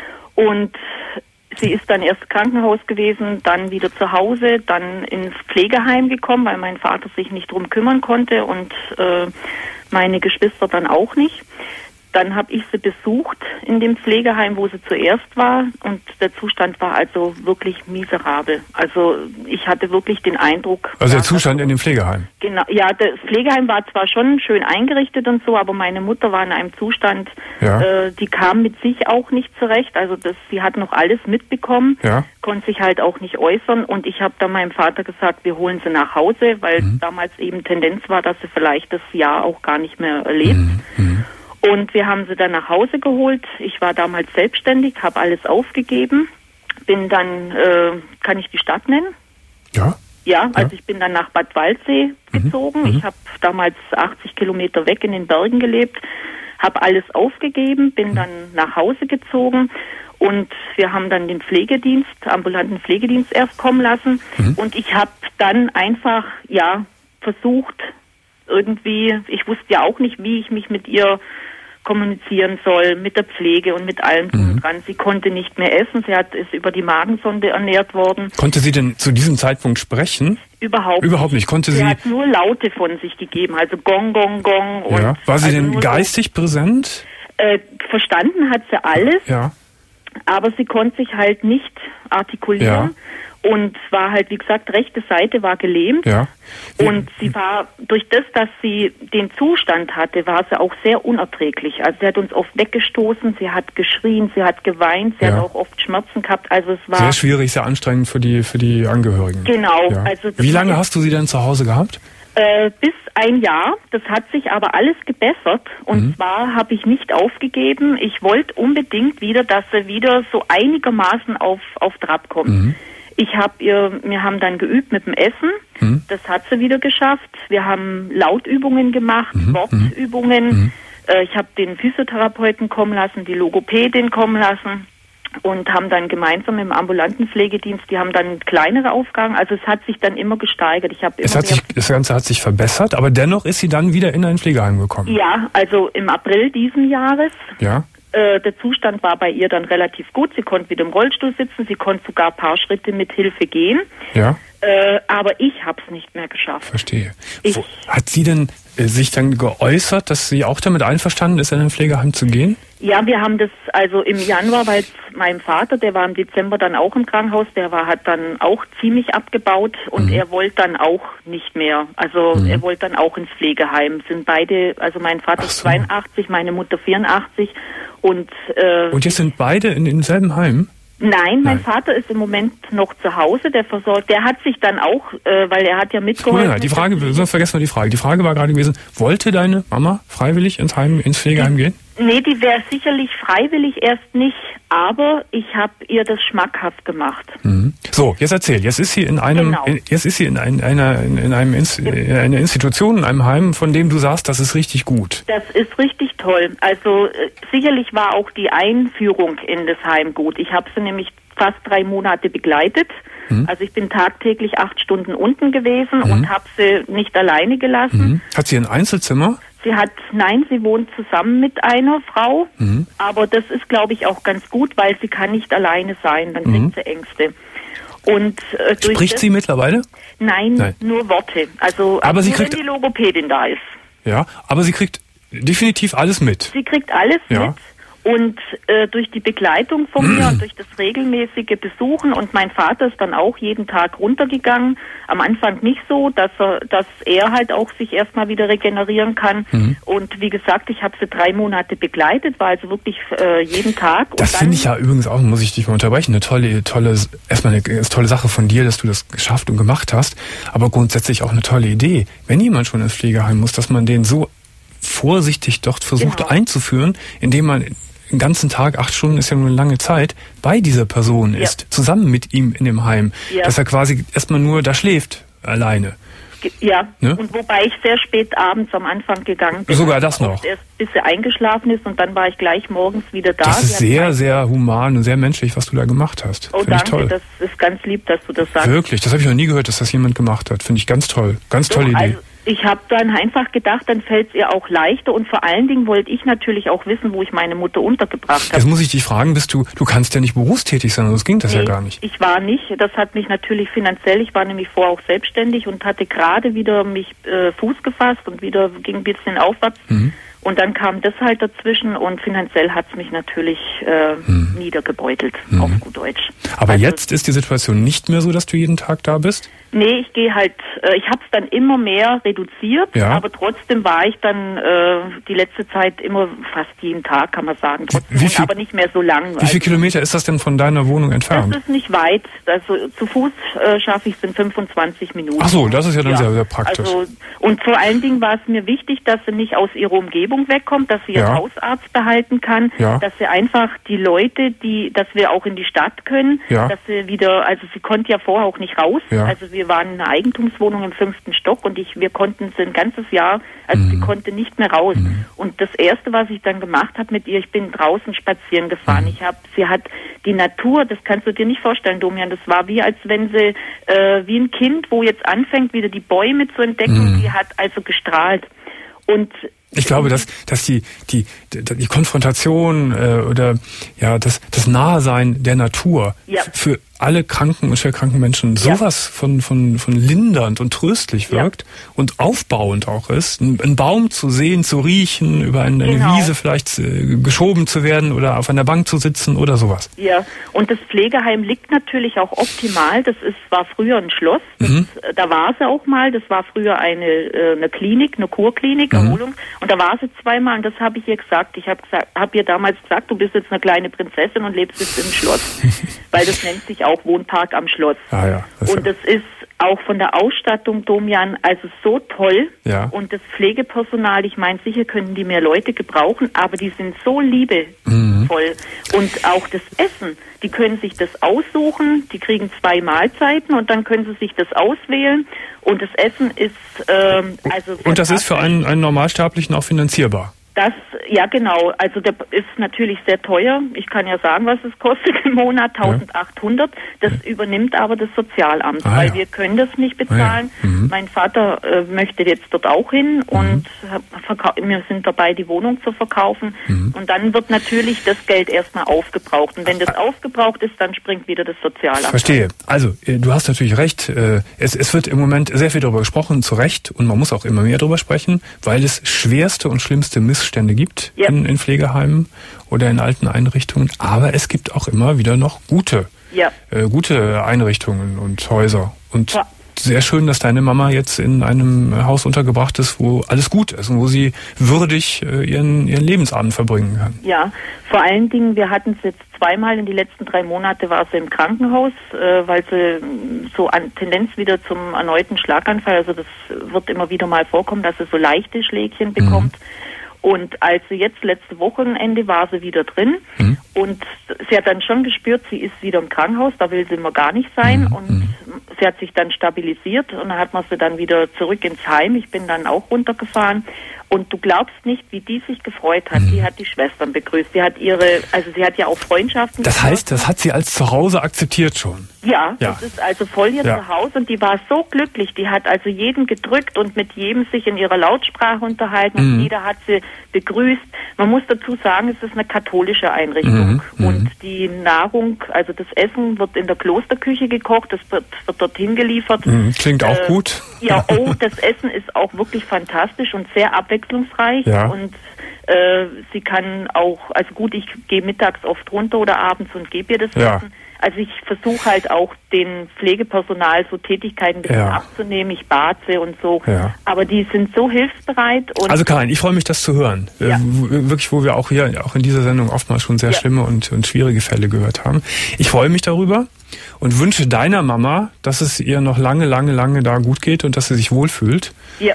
Und sie ist dann erst im Krankenhaus gewesen, dann wieder zu Hause, dann ins Pflegeheim gekommen, weil mein Vater sich nicht drum kümmern konnte und äh, meine Geschwister dann auch nicht. Dann habe ich sie besucht in dem Pflegeheim, wo sie zuerst war, und der Zustand war also wirklich miserabel. Also ich hatte wirklich den Eindruck... Also der Zustand in dem Pflegeheim? Genau, ja, das Pflegeheim war zwar schon schön eingerichtet und so, aber meine Mutter war in einem Zustand, ja. äh, die kam mit sich auch nicht zurecht. Also das, sie hat noch alles mitbekommen, ja. konnte sich halt auch nicht äußern, und ich habe dann meinem Vater gesagt, wir holen sie nach Hause, weil mhm. damals eben Tendenz war, dass sie vielleicht das Jahr auch gar nicht mehr erlebt. Mhm. Mhm. Und wir haben sie dann nach Hause geholt. Ich war damals selbstständig, habe alles aufgegeben. Bin dann, äh, kann ich die Stadt nennen? Ja. Ja, also ja. ich bin dann nach Bad Waldsee mhm. gezogen. Mhm. Ich habe damals achtzig Kilometer weg in den Bergen gelebt, habe alles aufgegeben, bin mhm. dann nach Hause gezogen. Und wir haben dann den Pflegedienst, ambulanten Pflegedienst erst kommen lassen. Mhm. Und ich habe dann einfach, ja, versucht, irgendwie, ich wusste ja auch nicht, wie ich mich mit ihr kommunizieren soll, mit der Pflege und mit allem mhm. dran. Sie konnte nicht mehr essen, sie hat, ist über die Magensonde ernährt worden. Konnte sie denn zu diesem Zeitpunkt sprechen? Überhaupt, Überhaupt nicht. Konnte sie, sie hat nur Laute von sich gegeben, also Gong, Gong, Gong. Und ja. War sie also denn geistig so, präsent? Äh, verstanden hat sie alles, ja. aber sie konnte sich halt nicht artikulieren. Ja. Und war halt, wie gesagt, rechte Seite war gelähmt. Ja. Und sie war, durch das, dass sie den Zustand hatte, war sie auch sehr unerträglich. Also sie hat uns oft weggestoßen, sie hat geschrien, sie hat geweint, sie ja. hat auch oft Schmerzen gehabt. Also es war sehr schwierig, sehr anstrengend für die für die Angehörigen. Genau. Ja. Also wie lange hast du sie denn zu Hause gehabt? Äh, bis ein Jahr. Das hat sich aber alles gebessert. Und mhm. zwar habe ich nicht aufgegeben. Ich wollte unbedingt wieder, dass sie wieder so einigermaßen auf auf Trab kommt. Mhm. Ich habe ihr, wir haben dann geübt mit dem Essen. Mhm. Das hat sie wieder geschafft. Wir haben Lautübungen gemacht, mhm. Wortübungen. Mhm. Äh, ich habe den Physiotherapeuten kommen lassen, die Logopädin kommen lassen und haben dann gemeinsam im ambulanten Pflegedienst, die haben dann kleinere Aufgaben. Also es hat sich dann immer gesteigert. Ich habe immer es hat sich, das Ganze hat sich verbessert, aber dennoch ist sie dann wieder in ein Pflegeheim gekommen. Ja, also im April diesen Jahres. Ja. Der Zustand war bei ihr dann relativ gut. Sie konnte wieder im Rollstuhl sitzen. Sie konnte sogar ein paar Schritte mit Hilfe gehen. Ja. Äh, aber ich habe es nicht mehr geschafft. Verstehe. Ich, Wo, hat sie denn äh, sich dann geäußert, dass sie auch damit einverstanden ist, in ein Pflegeheim zu gehen? Ja, wir haben das also im Januar, weil mein Vater, der war im Dezember dann auch im Krankenhaus, der war hat dann auch ziemlich abgebaut und mhm. er wollte dann auch nicht mehr. Also mhm. er wollte dann auch ins Pflegeheim. Sind beide, also mein Vater ist so. zweiundachtzig, meine Mutter vierundachtzig und äh, und jetzt sind beide in demselben Heim? Nein, mein Nein. Vater ist im Moment noch zu Hause, der versorgt, der hat sich dann auch, äh, weil er hat ja mitgeholfen. Ja, die Frage, sonst vergessen wir die Frage. Die Frage war gerade gewesen, wollte deine Mama freiwillig ins Heim, ins Pflegeheim gehen? Nee, die wäre sicherlich freiwillig erst nicht, aber ich habe ihr das schmackhaft gemacht. Mhm. So, jetzt erzähl. Jetzt ist sie in einem, Genau. in, jetzt ist sie in, ein, einer, in, in einem Inst, in einer Institution, in einem Heim, von dem du sagst, das ist richtig gut. Das ist richtig toll. Also äh, sicherlich war auch die Einführung in das Heim gut. Ich habe sie nämlich fast drei Monate begleitet. Mhm. Also ich bin tagtäglich acht Stunden unten gewesen mhm. und habe sie nicht alleine gelassen. Mhm. Hat sie ein Einzelzimmer? Sie hat, nein, sie wohnt zusammen mit einer Frau, mhm. aber das ist, glaube ich, auch ganz gut, weil sie kann nicht alleine sein, dann kriegt mhm. sie Ängste. Und, äh, durch Spricht das, sie mittlerweile? Nein, nein, nur Worte. Also aber sie nur kriegt, wenn die Logopädin da ist. Ja, aber sie kriegt definitiv alles mit. Sie kriegt alles ja. mit. Und äh, durch die Begleitung von mir und durch das regelmäßige Besuchen und mein Vater ist dann auch jeden Tag runtergegangen. Am Anfang nicht so, dass er, dass er halt auch sich erstmal wieder regenerieren kann. Mhm. Und wie gesagt, ich habe sie drei Monate begleitet, war also wirklich äh, jeden Tag. Das finde ich ja übrigens auch, muss ich dich mal unterbrechen, eine tolle, tolle, erstmal eine, eine tolle Sache von dir, dass du das geschafft und gemacht hast. Aber grundsätzlich auch eine tolle Idee. Wenn jemand schon ins Pflegeheim muss, dass man den so vorsichtig dort versucht genau. einzuführen, indem man den ganzen Tag, acht Stunden ist ja nur eine lange Zeit, bei dieser Person ja. ist, zusammen mit ihm in dem Heim, ja. dass er quasi erstmal nur da schläft, alleine. Ja, ne? Und wobei ich sehr spät abends am Anfang gegangen bin. Sogar das noch? Erst bis er eingeschlafen ist und dann war ich gleich morgens wieder da. Das ist sehr, sehr human und sehr menschlich, was du da gemacht hast. Oh, Find danke, ich toll. Das ist ganz lieb, dass du das sagst. Wirklich, das habe ich noch nie gehört, dass das jemand gemacht hat. Finde ich ganz toll, ganz tolle Doch, Idee. Also ich habe dann einfach gedacht, dann fällt es ihr auch leichter und vor allen Dingen wollte ich natürlich auch wissen, wo ich meine Mutter untergebracht habe. Jetzt muss ich dich fragen, bist du, du kannst ja nicht berufstätig sein, sonst ging das nee, ja gar nicht. Ich war nicht, das hat mich natürlich finanziell, ich war nämlich vorher auch selbstständig und hatte gerade wieder mich äh, Fuß gefasst und wieder ging ein bisschen aufwärts. Mhm. Und dann kam das halt dazwischen und finanziell hat es mich natürlich äh, hm. niedergebeutelt, hm. auf gut Deutsch. Aber also, jetzt ist die Situation nicht mehr so, dass du jeden Tag da bist? Nee, ich gehe halt, äh, ich habe es dann immer mehr reduziert, ja. aber trotzdem war ich dann äh, die letzte Zeit immer fast jeden Tag, kann man sagen, trotzdem, wie viel, aber nicht mehr so lang. Wie viele Kilometer ist das denn von deiner Wohnung entfernt? Das ist nicht weit, also zu Fuß äh, schaffe ich es in fünfundzwanzig Minuten. Ach so, das ist ja dann ja. sehr, sehr praktisch. Also, und vor allen Dingen war es mir wichtig, dass sie nicht aus ihrer Umgebung wegkommt, dass sie ihren ja. Hausarzt behalten kann, ja. dass sie einfach die Leute, die, dass wir auch in die Stadt können, ja. dass sie wieder, also sie konnte ja vorher auch nicht raus, ja. also wir waren in einer Eigentumswohnung im fünften Stock und ich, wir konnten sie ein ganzes Jahr, also mhm. sie konnte nicht mehr raus. Mhm. Und das Erste, was ich dann gemacht habe mit ihr, ich bin draußen spazieren gefahren. Mhm. Ich habe, sie hat die Natur, das kannst du dir nicht vorstellen, Domian, das war wie, als wenn sie, äh, wie ein Kind, wo jetzt anfängt, wieder die Bäume zu entdecken, mhm. die hat also gestrahlt. Und ich glaube, dass dass die die die Konfrontation äh, oder ja das das Nahesein der Natur ja. für alle kranken und schwerkranken Menschen sowas ja. von von von lindernd und tröstlich wirkt ja. und aufbauend auch ist, einen Baum zu sehen, zu riechen, über eine, eine genau. Wiese vielleicht äh, geschoben zu werden oder auf einer Bank zu sitzen oder sowas. Ja, und das Pflegeheim liegt natürlich auch optimal. Das ist war früher ein Schloss, das, mhm. da war sie auch mal. Das war früher eine eine Klinik, eine Kurklinik, mhm. Erholung. Und da war sie zweimal und das habe ich ihr gesagt. Ich habe hab ihr damals gesagt, du bist jetzt eine kleine Prinzessin und lebst jetzt im Schloss. Weil das nennt sich auch Wohnpark am Schloss. Ah, ja, das und das ist auch von der Ausstattung, Domian, also so toll. Ja. Und das Pflegepersonal, ich meine, sicher können die mehr Leute gebrauchen, aber die sind so liebevoll. Mhm. Und auch das Essen, die können sich das aussuchen, die kriegen zwei Mahlzeiten und dann können sie sich das auswählen. Und das Essen ist ähm, also... Und das ist für einen, einen Normalsterblichen auch finanzierbar? Das, ja genau, also der ist natürlich sehr teuer. Ich kann ja sagen, was es kostet im Monat, eintausendachthundert. Das ja. übernimmt aber das Sozialamt, ah, weil ja. wir können das nicht bezahlen. Ah, ja. mhm. Mein Vater äh, möchte jetzt dort auch hin und mhm. wir sind dabei, die Wohnung zu verkaufen. Mhm. Und dann wird natürlich das Geld erstmal aufgebraucht. Und wenn das ah. aufgebraucht ist, dann springt wieder das Sozialamt. Verstehe. Also, du hast natürlich recht. Es, es wird im Moment sehr viel darüber gesprochen, zu Recht. Und man muss auch immer mehr darüber sprechen, weil es schwerste und schlimmste Missstände Stände gibt ja. in, in Pflegeheimen oder in alten Einrichtungen, aber es gibt auch immer wieder noch gute, ja. äh, gute Einrichtungen und Häuser. Und vor, sehr schön, dass deine Mama jetzt in einem Haus untergebracht ist, wo alles gut ist und wo sie würdig ihren, ihren Lebensabend verbringen kann. Ja, vor allen Dingen, wir hatten es jetzt zweimal in die letzten drei Monate war sie im Krankenhaus, äh, weil sie so an Tendenz wieder zum erneuten Schlaganfall, also das wird immer wieder mal vorkommen, dass sie so leichte Schlägchen bekommt. Mhm. Und als sie jetzt letzte Wochenende war sie wieder drin mhm. und sie hat dann schon gespürt, sie ist wieder im Krankenhaus, da will sie immer gar nicht sein mhm. und sie hat sich dann stabilisiert und dann hat man sie dann wieder zurück ins Heim. Ich bin dann auch runtergefahren und du glaubst nicht, wie die sich gefreut hat. Mhm. Die hat die Schwestern begrüßt. Sie hat ihre, also sie hat ja auch Freundschaften. Das heißt, das hat sie als Zuhause akzeptiert schon? Ja, ja. Das ist also voll ihr ja. Zuhause und die war so glücklich. Die hat also jeden gedrückt und mit jedem sich in ihrer Lautsprache unterhalten und mhm. jeder hat sie begrüßt. Man muss dazu sagen, es ist eine katholische Einrichtung mhm. und die Nahrung, also das Essen wird in der Klosterküche gekocht, das wird, wird dorthin geliefert. Mhm. Klingt auch äh, gut. Ja, oh, das Essen ist auch wirklich fantastisch und sehr abwechslungsreich ja. und äh, sie kann auch, also gut, ich gehe mittags oft runter oder abends und gebe ihr das ja. Essen. Also ich versuche halt auch den Pflegepersonal so Tätigkeiten ein bisschen ja. abzunehmen, ich bade und so, ja. aber die sind so hilfsbereit. Und also Karin, ich freue mich, das zu hören. Ja. Äh, wirklich, wo wir auch hier, auch in dieser Sendung oftmals schon sehr ja. schlimme und, und schwierige Fälle gehört haben. Ich freue mich darüber und wünsche deiner Mama, dass es ihr noch lange, lange, lange da gut geht und dass sie sich wohlfühlt. Ja.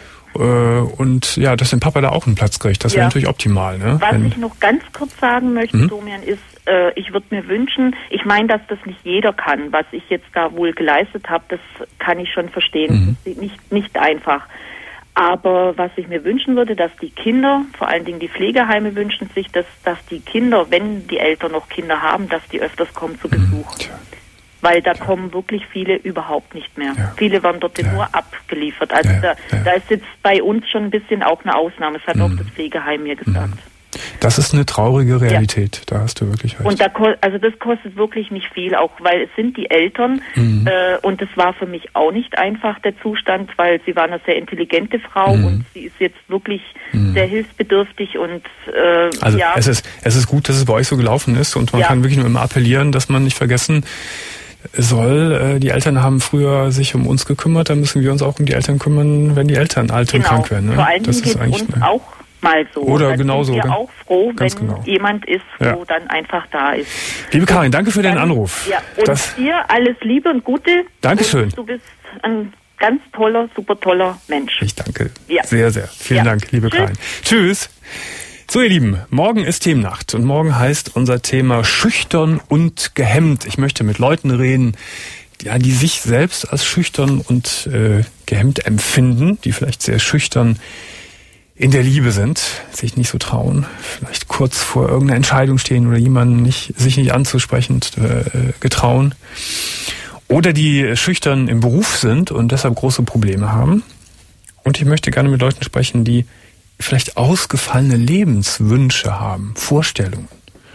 Und ja, dass dein Papa da auch einen Platz kriegt. Das wäre ja. natürlich optimal. Ne? Was Wenn, ich noch ganz kurz sagen möchte, mhm. Domian, ist, äh, ich würde mir wünschen, ich meine, dass das nicht jeder kann, was ich jetzt da wohl geleistet habe, das kann ich schon verstehen. Mhm. Das ist nicht, nicht einfach. Aber was ich mir wünschen würde, dass die Kinder, vor allen Dingen die Pflegeheime wünschen sich, dass, dass die Kinder, wenn die Eltern noch Kinder haben, dass die öfters kommen zu Besuch. Mhm. Weil da kommen wirklich viele überhaupt nicht mehr. Ja. Viele werden dort ja. nur abgeliefert. Also ja, da, ja. da ist jetzt bei uns schon ein bisschen auch eine Ausnahme. Das hat mhm. auch das Pflegeheim mir gesagt. Das ist eine traurige Realität. Ja. Da hast du wirklich recht. Und da, also das kostet wirklich nicht viel, auch weil es sind die Eltern. Mhm. Äh, und das war für mich auch nicht einfach, der Zustand, weil sie war eine sehr intelligente Frau mhm. und sie ist jetzt wirklich mhm. sehr hilfsbedürftig. Und äh, also ja. es ist, es ist gut, dass es bei euch so gelaufen ist und man ja. kann wirklich nur immer appellieren, dass man nicht vergessen soll, äh, die Eltern haben früher sich um uns gekümmert, dann müssen wir uns auch um die Eltern kümmern, wenn die Eltern alt genau. und krank werden. Ne? Vor allem das ist eigentlich uns eine, auch mal so. Oder dann genauso. sind wir auch froh, wenn genau. jemand ist, wo ja. dann einfach da ist. Liebe Karin, danke für dann, deinen Anruf. Ja, und das, dir alles Liebe und Gute. Dankeschön. Und du bist ein ganz toller, super toller Mensch. Ich danke ja. sehr, sehr. Vielen ja. Dank, liebe Tschüss. Karin. Tschüss. So, ihr Lieben, morgen ist Themennacht und morgen heißt unser Thema schüchtern und gehemmt. Ich möchte mit Leuten reden, ja, die sich selbst als schüchtern und äh, gehemmt empfinden, die vielleicht sehr schüchtern in der Liebe sind, sich nicht so trauen, vielleicht kurz vor irgendeiner Entscheidung stehen oder jemanden nicht, sich nicht anzusprechen äh, getrauen. Oder die schüchtern im Beruf sind und deshalb große Probleme haben. Und ich möchte gerne mit Leuten sprechen, die vielleicht ausgefallene Lebenswünsche haben, Vorstellungen,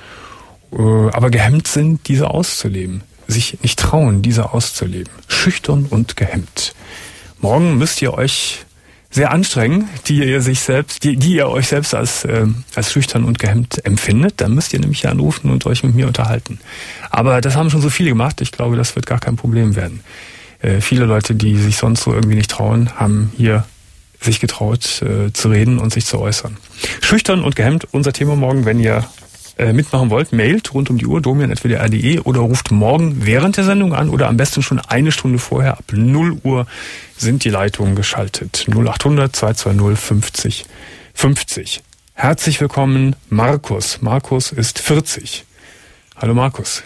äh, aber gehemmt sind, diese auszuleben. Sich nicht trauen, diese auszuleben. Schüchtern und gehemmt. Morgen müsst ihr euch sehr anstrengen, die ihr sich selbst, die, die ihr euch selbst als, äh, als schüchtern und gehemmt empfindet. Dann müsst ihr nämlich anrufen und euch mit mir unterhalten. Aber das haben schon so viele gemacht. Ich glaube, das wird gar kein Problem werden. Äh, viele Leute, die sich sonst so irgendwie nicht trauen, haben hier sich getraut äh, zu reden und sich zu äußern. Schüchtern und gehemmt, unser Thema morgen, wenn ihr äh, mitmachen wollt, mailt rund um die Uhr, domian at w d r punkt d e oder ruft morgen während der Sendung an oder am besten schon eine Stunde vorher, ab null Uhr sind die Leitungen geschaltet. null acht hundert zwei zwei null fünfzig fünfzig. Herzlich willkommen, Markus. Markus ist vierzig. Hallo Markus.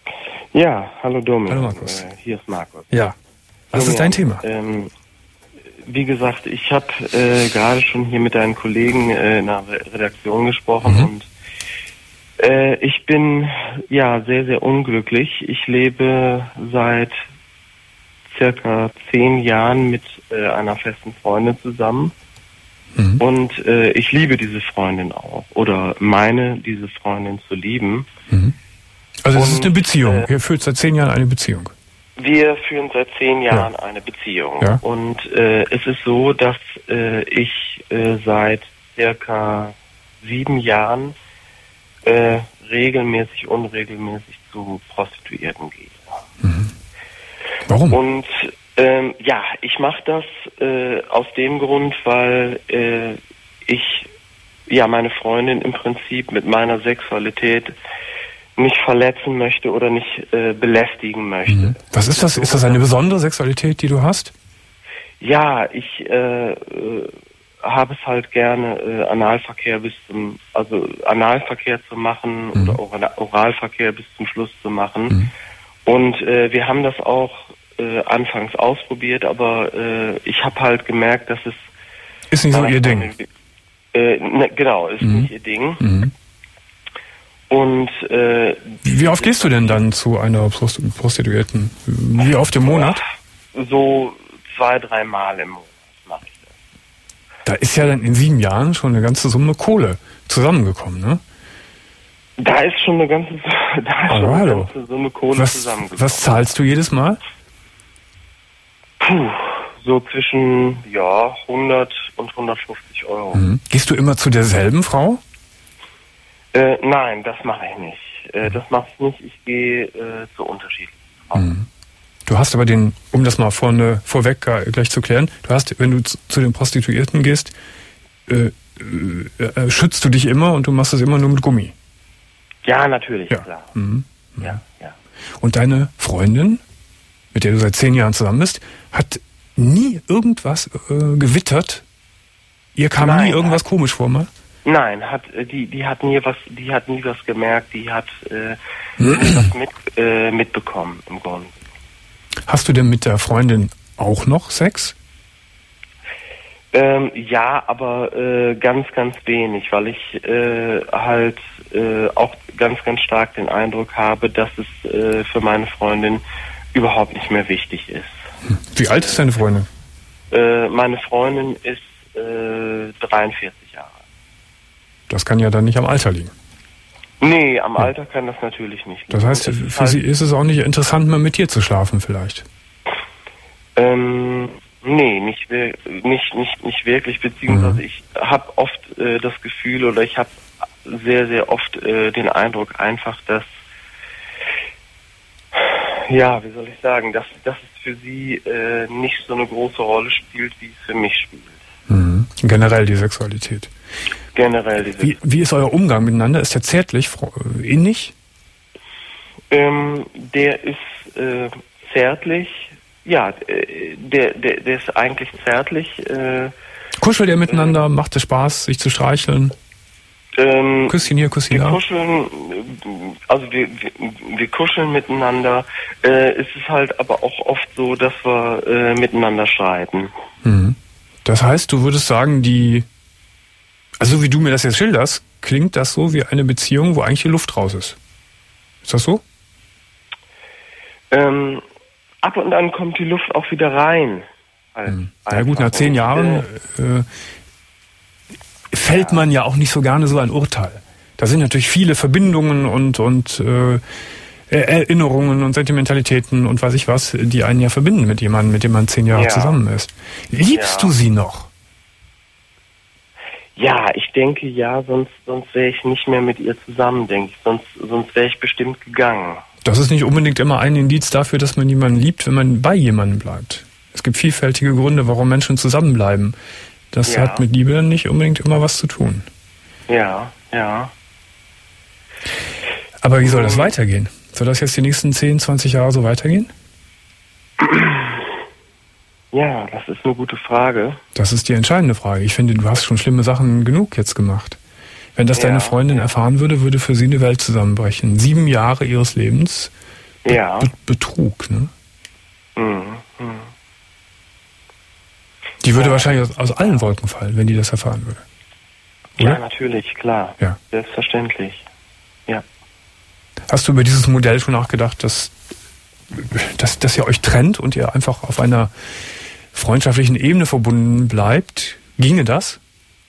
Ja, hallo Domian. Hallo Markus. Äh, hier ist Markus. Ja, was Domian, ist dein Thema? Ähm, wie gesagt, ich habe äh, gerade schon hier mit deinen Kollegen äh, in der Redaktion gesprochen mhm. und äh, ich bin ja sehr, sehr unglücklich. Ich lebe seit circa zehn Jahren mit äh, einer festen Freundin zusammen mhm. und äh, ich liebe diese Freundin auch oder meine, diese Freundin zu lieben. Mhm. Also es und, ist eine Beziehung. Äh, Ihr führt seit zehn Jahren eine Beziehung. Wir führen seit zehn Jahren ja. eine Beziehung. Ja. Und äh, es ist so, dass äh, ich äh, seit circa sieben Jahren äh, regelmäßig, unregelmäßig zu Prostituierten gehe. Mhm. Warum? Und Ähm, ja, ich mache das äh, aus dem Grund, weil äh, ich ja meine Freundin im Prinzip mit meiner Sexualität nicht verletzen möchte oder nicht äh, belästigen möchte. Mhm. Was ist das? Ist das eine besondere Sexualität, die du hast? Ja, ich äh, äh, habe es halt gerne, äh, Analverkehr bis zum, also Analverkehr zu machen mhm. oder Oral Oralverkehr bis zum Schluss zu machen. Mhm. Und äh, wir haben das auch äh, anfangs ausprobiert, aber äh, ich habe halt gemerkt, dass es ist nicht so ihr Ding. Äh, ne, genau, ist mhm. nicht ihr Ding. Mhm. Und äh, wie oft gehst du denn dann zu einer Prostituierten? Wie oft im Monat? So zwei, drei Mal im Monat mache ich das. Da ist ja dann in sieben Jahren schon eine ganze Summe Kohle zusammengekommen, ne? Da ist schon eine ganze, da ist oh, schon hallo. eine ganze Summe Kohle was, zusammengekommen. Was zahlst du jedes Mal? Puh, so zwischen ja hundert und hundertfünfzig Euro. Mhm. Gehst du immer zu derselben Frau? Äh, nein, das mache ich nicht. Äh, das mache ich nicht. Ich gehe äh, zu unterschiedlichen Frauen. Mhm. Du hast aber den, um das mal vorne vorweg gleich zu klären, du hast, wenn du zu, zu den Prostituierten gehst, äh, äh, schützt du dich immer und du machst das immer nur mit Gummi. Ja, natürlich, ja. klar. Mhm. Ja, ja. Und deine Freundin, mit der du seit zehn Jahren zusammen bist, hat nie irgendwas äh, gewittert? Ihr kam Nein, nie irgendwas hat, komisch vor, mal? Nein, hat die die hat nie was die hat nie was gemerkt, die hat äh, nie was mit, äh, mitbekommen im Grunde. Hast du denn mit der Freundin auch noch Sex? Ähm, ja, aber äh, ganz, ganz wenig, weil ich äh, halt äh, auch ganz, ganz stark den Eindruck habe, dass es äh, für meine Freundin überhaupt nicht mehr wichtig ist. Wie alt ist deine Freundin? Äh, meine Freundin ist äh, dreiundvierzig Jahre. Das kann ja dann nicht am Alter liegen. Nee, am Alter kann das natürlich nicht liegen. Das heißt, für halt sie ist es auch nicht interessant, mal mit dir zu schlafen vielleicht? Ähm, nee, nicht, nicht, nicht, nicht wirklich, beziehungsweise mhm. ich habe oft äh, das Gefühl oder ich habe sehr, sehr oft äh, den Eindruck einfach, dass, ja, wie soll ich sagen, dass, dass es für sie äh, nicht so eine große Rolle spielt, wie es für mich spielt. Mhm. Generell die Sexualität. Generell die Sexualität. Wie, wie ist euer Umgang miteinander? Ist der zärtlich, innig? Ähm, der ist äh, zärtlich, ja, der, der, der ist eigentlich zärtlich. Äh, Kuschelt ihr miteinander? Äh, macht es Spaß, sich zu streicheln? Ähm, Küsschen hier, Küsschen wir da? Kuscheln, also wir, wir, wir kuscheln miteinander. Äh, es ist halt aber auch oft so, dass wir äh, miteinander streiten. Mhm. Das heißt, du würdest sagen, die, also wie du mir das jetzt schilderst, klingt das so wie eine Beziehung, wo eigentlich die Luft raus ist. Ist das so? Ähm, ab und an kommt die Luft auch wieder rein. Halt mhm. Ja gut, nach zehn Jahren äh, fällt man ja auch nicht so gerne so ein Urteil. Da sind natürlich viele Verbindungen und, und äh, Erinnerungen und Sentimentalitäten und weiß ich was, die einen ja verbinden mit jemandem, mit dem man zehn Jahre ja. zusammen ist. Liebst ja. du sie noch? Ja, ich denke ja, sonst, sonst wäre ich nicht mehr mit ihr zusammen, denke ich. Sonst, sonst wäre ich bestimmt gegangen. Das ist nicht unbedingt immer ein Indiz dafür, dass man jemanden liebt, wenn man bei jemandem bleibt. Es gibt vielfältige Gründe, warum Menschen zusammenbleiben. Das ja. hat mit Liebe dann nicht unbedingt immer was zu tun. Ja, ja. Aber wie soll das weitergehen? Soll das jetzt die nächsten zehn, zwanzig Jahre so weitergehen? Ja, das ist eine gute Frage. Das ist die entscheidende Frage. Ich finde, du hast schon schlimme Sachen genug jetzt gemacht. Wenn das ja. deine Freundin erfahren würde, würde für sie eine Welt zusammenbrechen. Sieben Jahre ihres Lebens Be- ja. Be- Betrug, ne? Mhm. Mhm. Die würde ja. wahrscheinlich aus, aus allen Wolken fallen, wenn die das erfahren würde. Oder? Ja, natürlich, klar. Ja. Selbstverständlich. Ja. Hast du über dieses Modell schon nachgedacht, dass, dass, dass ihr euch trennt und ihr einfach auf einer freundschaftlichen Ebene verbunden bleibt? Ginge das?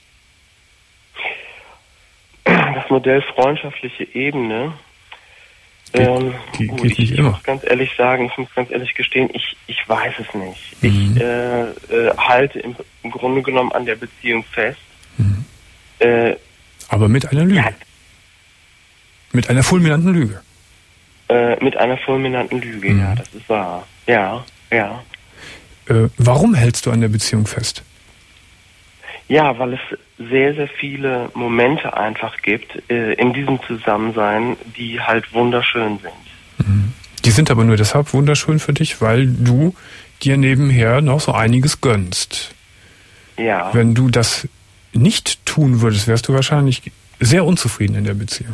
Das Modell freundschaftliche Ebene. Geht, ähm, geht, gut, geht ich, nicht ich immer. muss ganz ehrlich sagen, ich muss ganz ehrlich gestehen, ich, ich weiß es nicht. Mhm. Ich äh, äh, halte im, im Grunde genommen an der Beziehung fest. Mhm. Äh, Aber mit einer Lüge. Ja. Mit einer fulminanten Lüge. Äh, mit einer fulminanten Lüge, mhm. ja, das ist wahr. Ja, ja. Äh, warum hältst du an der Beziehung fest? Ja, weil es sehr, sehr viele Momente einfach gibt äh, in diesem Zusammensein, die halt wunderschön sind. Mhm. Die sind aber nur deshalb wunderschön für dich, weil du dir nebenher noch so einiges gönnst. Ja. Wenn du das nicht tun würdest, wärst du wahrscheinlich sehr unzufrieden in der Beziehung.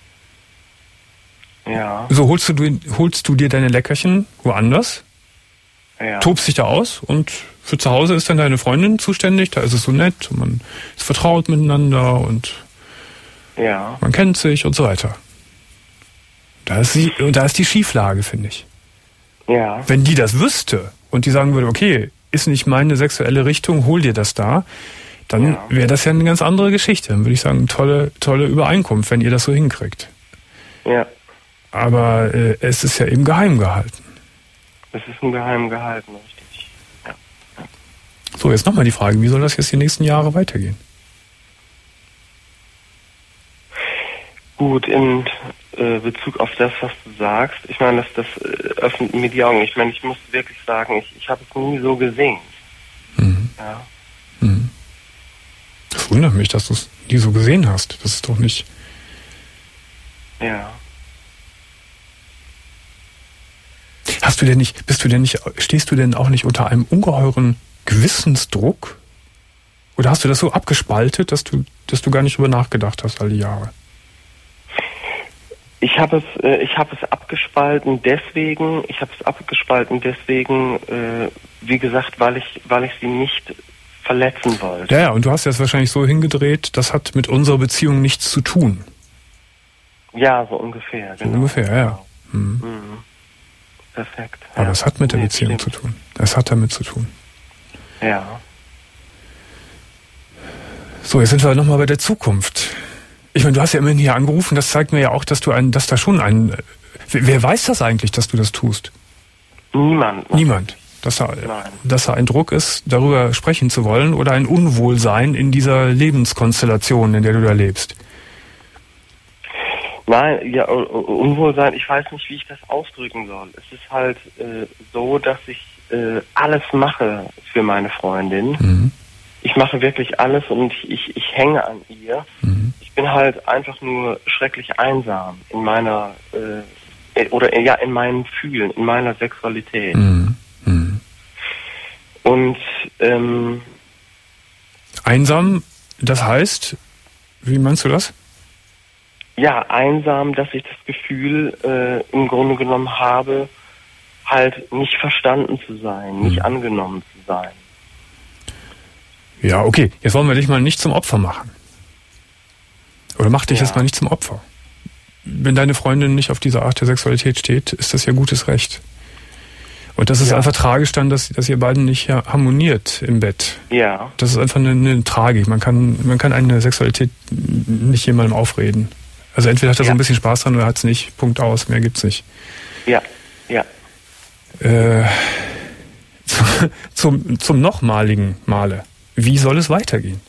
Ja. So holst du, holst du dir deine Leckerchen woanders, Ja. tobst dich da aus und für zu Hause ist dann deine Freundin zuständig, da ist es so nett und man ist vertraut miteinander und Ja. man kennt sich und so weiter. Da ist die, und da ist die Schieflage, finde ich. Ja. Wenn die das wüsste und die sagen würde, okay, ist nicht meine sexuelle Richtung, hol dir das da, dann Ja. wäre das ja eine ganz andere Geschichte. Dann würde ich sagen, tolle, tolle Übereinkunft, wenn ihr das so hinkriegt. Ja. Aber äh, es ist ja eben geheim gehalten. Es ist im Geheimen gehalten, richtig. Ja. So, jetzt nochmal die Frage, wie soll das jetzt die nächsten Jahre weitergehen? Gut, in äh, Bezug auf das, was du sagst, ich meine, das, das äh, öffnet mir die Augen. Ich meine, ich muss wirklich sagen, ich, ich habe es nie so gesehen. Mhm. Ja. Mhm. Das wundert mich, dass du es nie so gesehen hast. Das ist doch nicht... Ja. Hast du denn nicht, bist du denn nicht, stehst du denn auch nicht unter einem ungeheuren Gewissensdruck? Oder hast du das so abgespaltet, dass du, dass du gar nicht drüber nachgedacht hast all die Jahre? Ich habe es, äh, ich habe es abgespalten deswegen, ich habe es abgespalten deswegen, äh, wie gesagt, weil ich, weil ich sie nicht verletzen wollte. Ja, ja, und du hast das wahrscheinlich so hingedreht, das hat mit unserer Beziehung nichts zu tun. Ja, so ungefähr, So genau. ungefähr, ja. Mhm. Mhm. Perfekt. Aber ja. es hat mit der Nee, Beziehung stimmt. zu tun. Es hat damit zu tun. Ja. So, jetzt sind wir nochmal bei der Zukunft. Ich meine, du hast ja immerhin hier angerufen, das zeigt mir ja auch, dass du ein, dass da schon ein, wer weiß das eigentlich, dass du das tust? Niemand. Niemand. Dass da, Nein. dass da ein Druck ist, darüber sprechen zu wollen oder ein Unwohlsein in dieser Lebenskonstellation, in der du da lebst. Nein, ja, Unwohlsein, ich weiß nicht, wie ich das ausdrücken soll. Es ist halt äh, so, dass ich äh, alles mache für meine Freundin. Mhm. Ich mache wirklich alles und ich, ich hänge an ihr. Mhm. Ich bin halt einfach nur schrecklich einsam in meiner, äh, oder ja, in meinen Fühlen, in meiner Sexualität. Mhm. Mhm. Und, ähm, Einsam, das heißt, wie meinst du das? ja, einsam, dass ich das Gefühl äh, im Grunde genommen habe, halt nicht verstanden zu sein, nicht Mhm. angenommen zu sein. Ja, okay, jetzt wollen wir dich mal nicht zum Opfer machen. Oder mach dich Ja. jetzt mal nicht zum Opfer. Wenn deine Freundin nicht auf diese Art der Sexualität steht, ist das ja gutes Recht. Und das ist Ja. einfach tragisch dann, dass, dass ihr beiden nicht harmoniert im Bett. Ja, Das ist einfach eine, eine Tragik. Man kann, man kann eine Sexualität nicht jemandem aufreden. Also entweder hat er so Ja. ein bisschen Spaß dran oder hat es nicht. Punkt aus, mehr gibt's nicht. ja, ja. Äh, zu, zum, zum nochmaligen Male. Wie soll es weitergehen?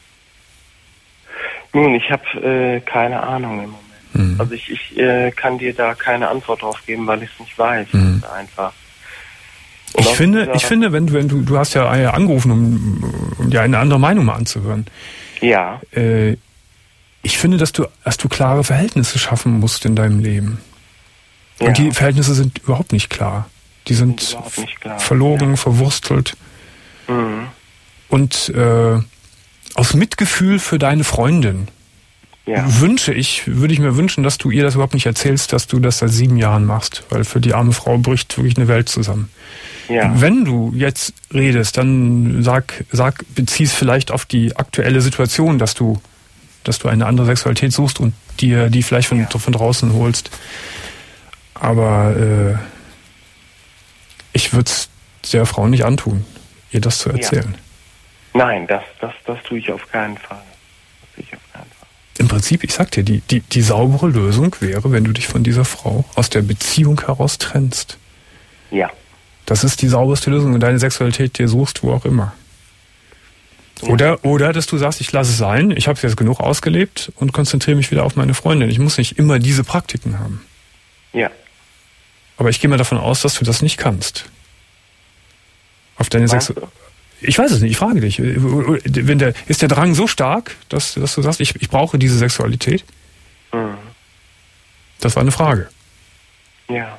Nun, ich habe äh, keine Ahnung im Moment. Mhm. Also ich, ich äh, kann dir da keine Antwort drauf geben, weil ich es nicht weiß. Mhm. Einfach. Und Ich aus finde, dieser- ich finde, wenn du, wenn du, du hast ja angerufen, um, um dir eine andere Meinung mal anzuhören. Ja, Äh, ich finde, dass du, dass du klare Verhältnisse schaffen musst in deinem Leben. ja. Und die Verhältnisse sind überhaupt nicht klar. Die sind Sind überhaupt nicht klar, verlogen, ja. verwurstelt. Mhm. Und äh, aus Mitgefühl für deine Freundin Ja. wünsche ich, würde ich mir wünschen, dass du ihr das überhaupt nicht erzählst, dass du das seit sieben Jahren machst. Weil für die arme Frau bricht wirklich eine Welt zusammen. Ja. Wenn du jetzt redest, dann sag, sag, bezieh's vielleicht auf die aktuelle Situation, dass du, dass du eine andere Sexualität suchst und dir die vielleicht von, Ja. von draußen holst. Aber äh, ich würde es der Frau nicht antun, ihr das zu erzählen. Nein, das, das, das tue ich auf keinen Fall. Das tue ich auf keinen Fall. Im Prinzip, ich sag dir, die, die, die saubere Lösung wäre, wenn du dich von dieser Frau aus der Beziehung heraus trennst. Ja. Das ist die sauberste Lösung und deine Sexualität dir suchst, wo auch immer. Oder, oder dass du sagst, ich lasse es sein, ich habe es jetzt genug ausgelebt und konzentriere mich wieder auf meine Freundin. Ich muss nicht immer diese Praktiken haben. Ja. Aber ich gehe mal davon aus, dass du das nicht kannst. Auf deine Sexualität? Ich weiß es nicht, ich frage dich. Wenn der, ist der Drang so stark, dass, dass du sagst, ich, ich brauche diese Sexualität? Mhm. Das war eine Frage. Ja.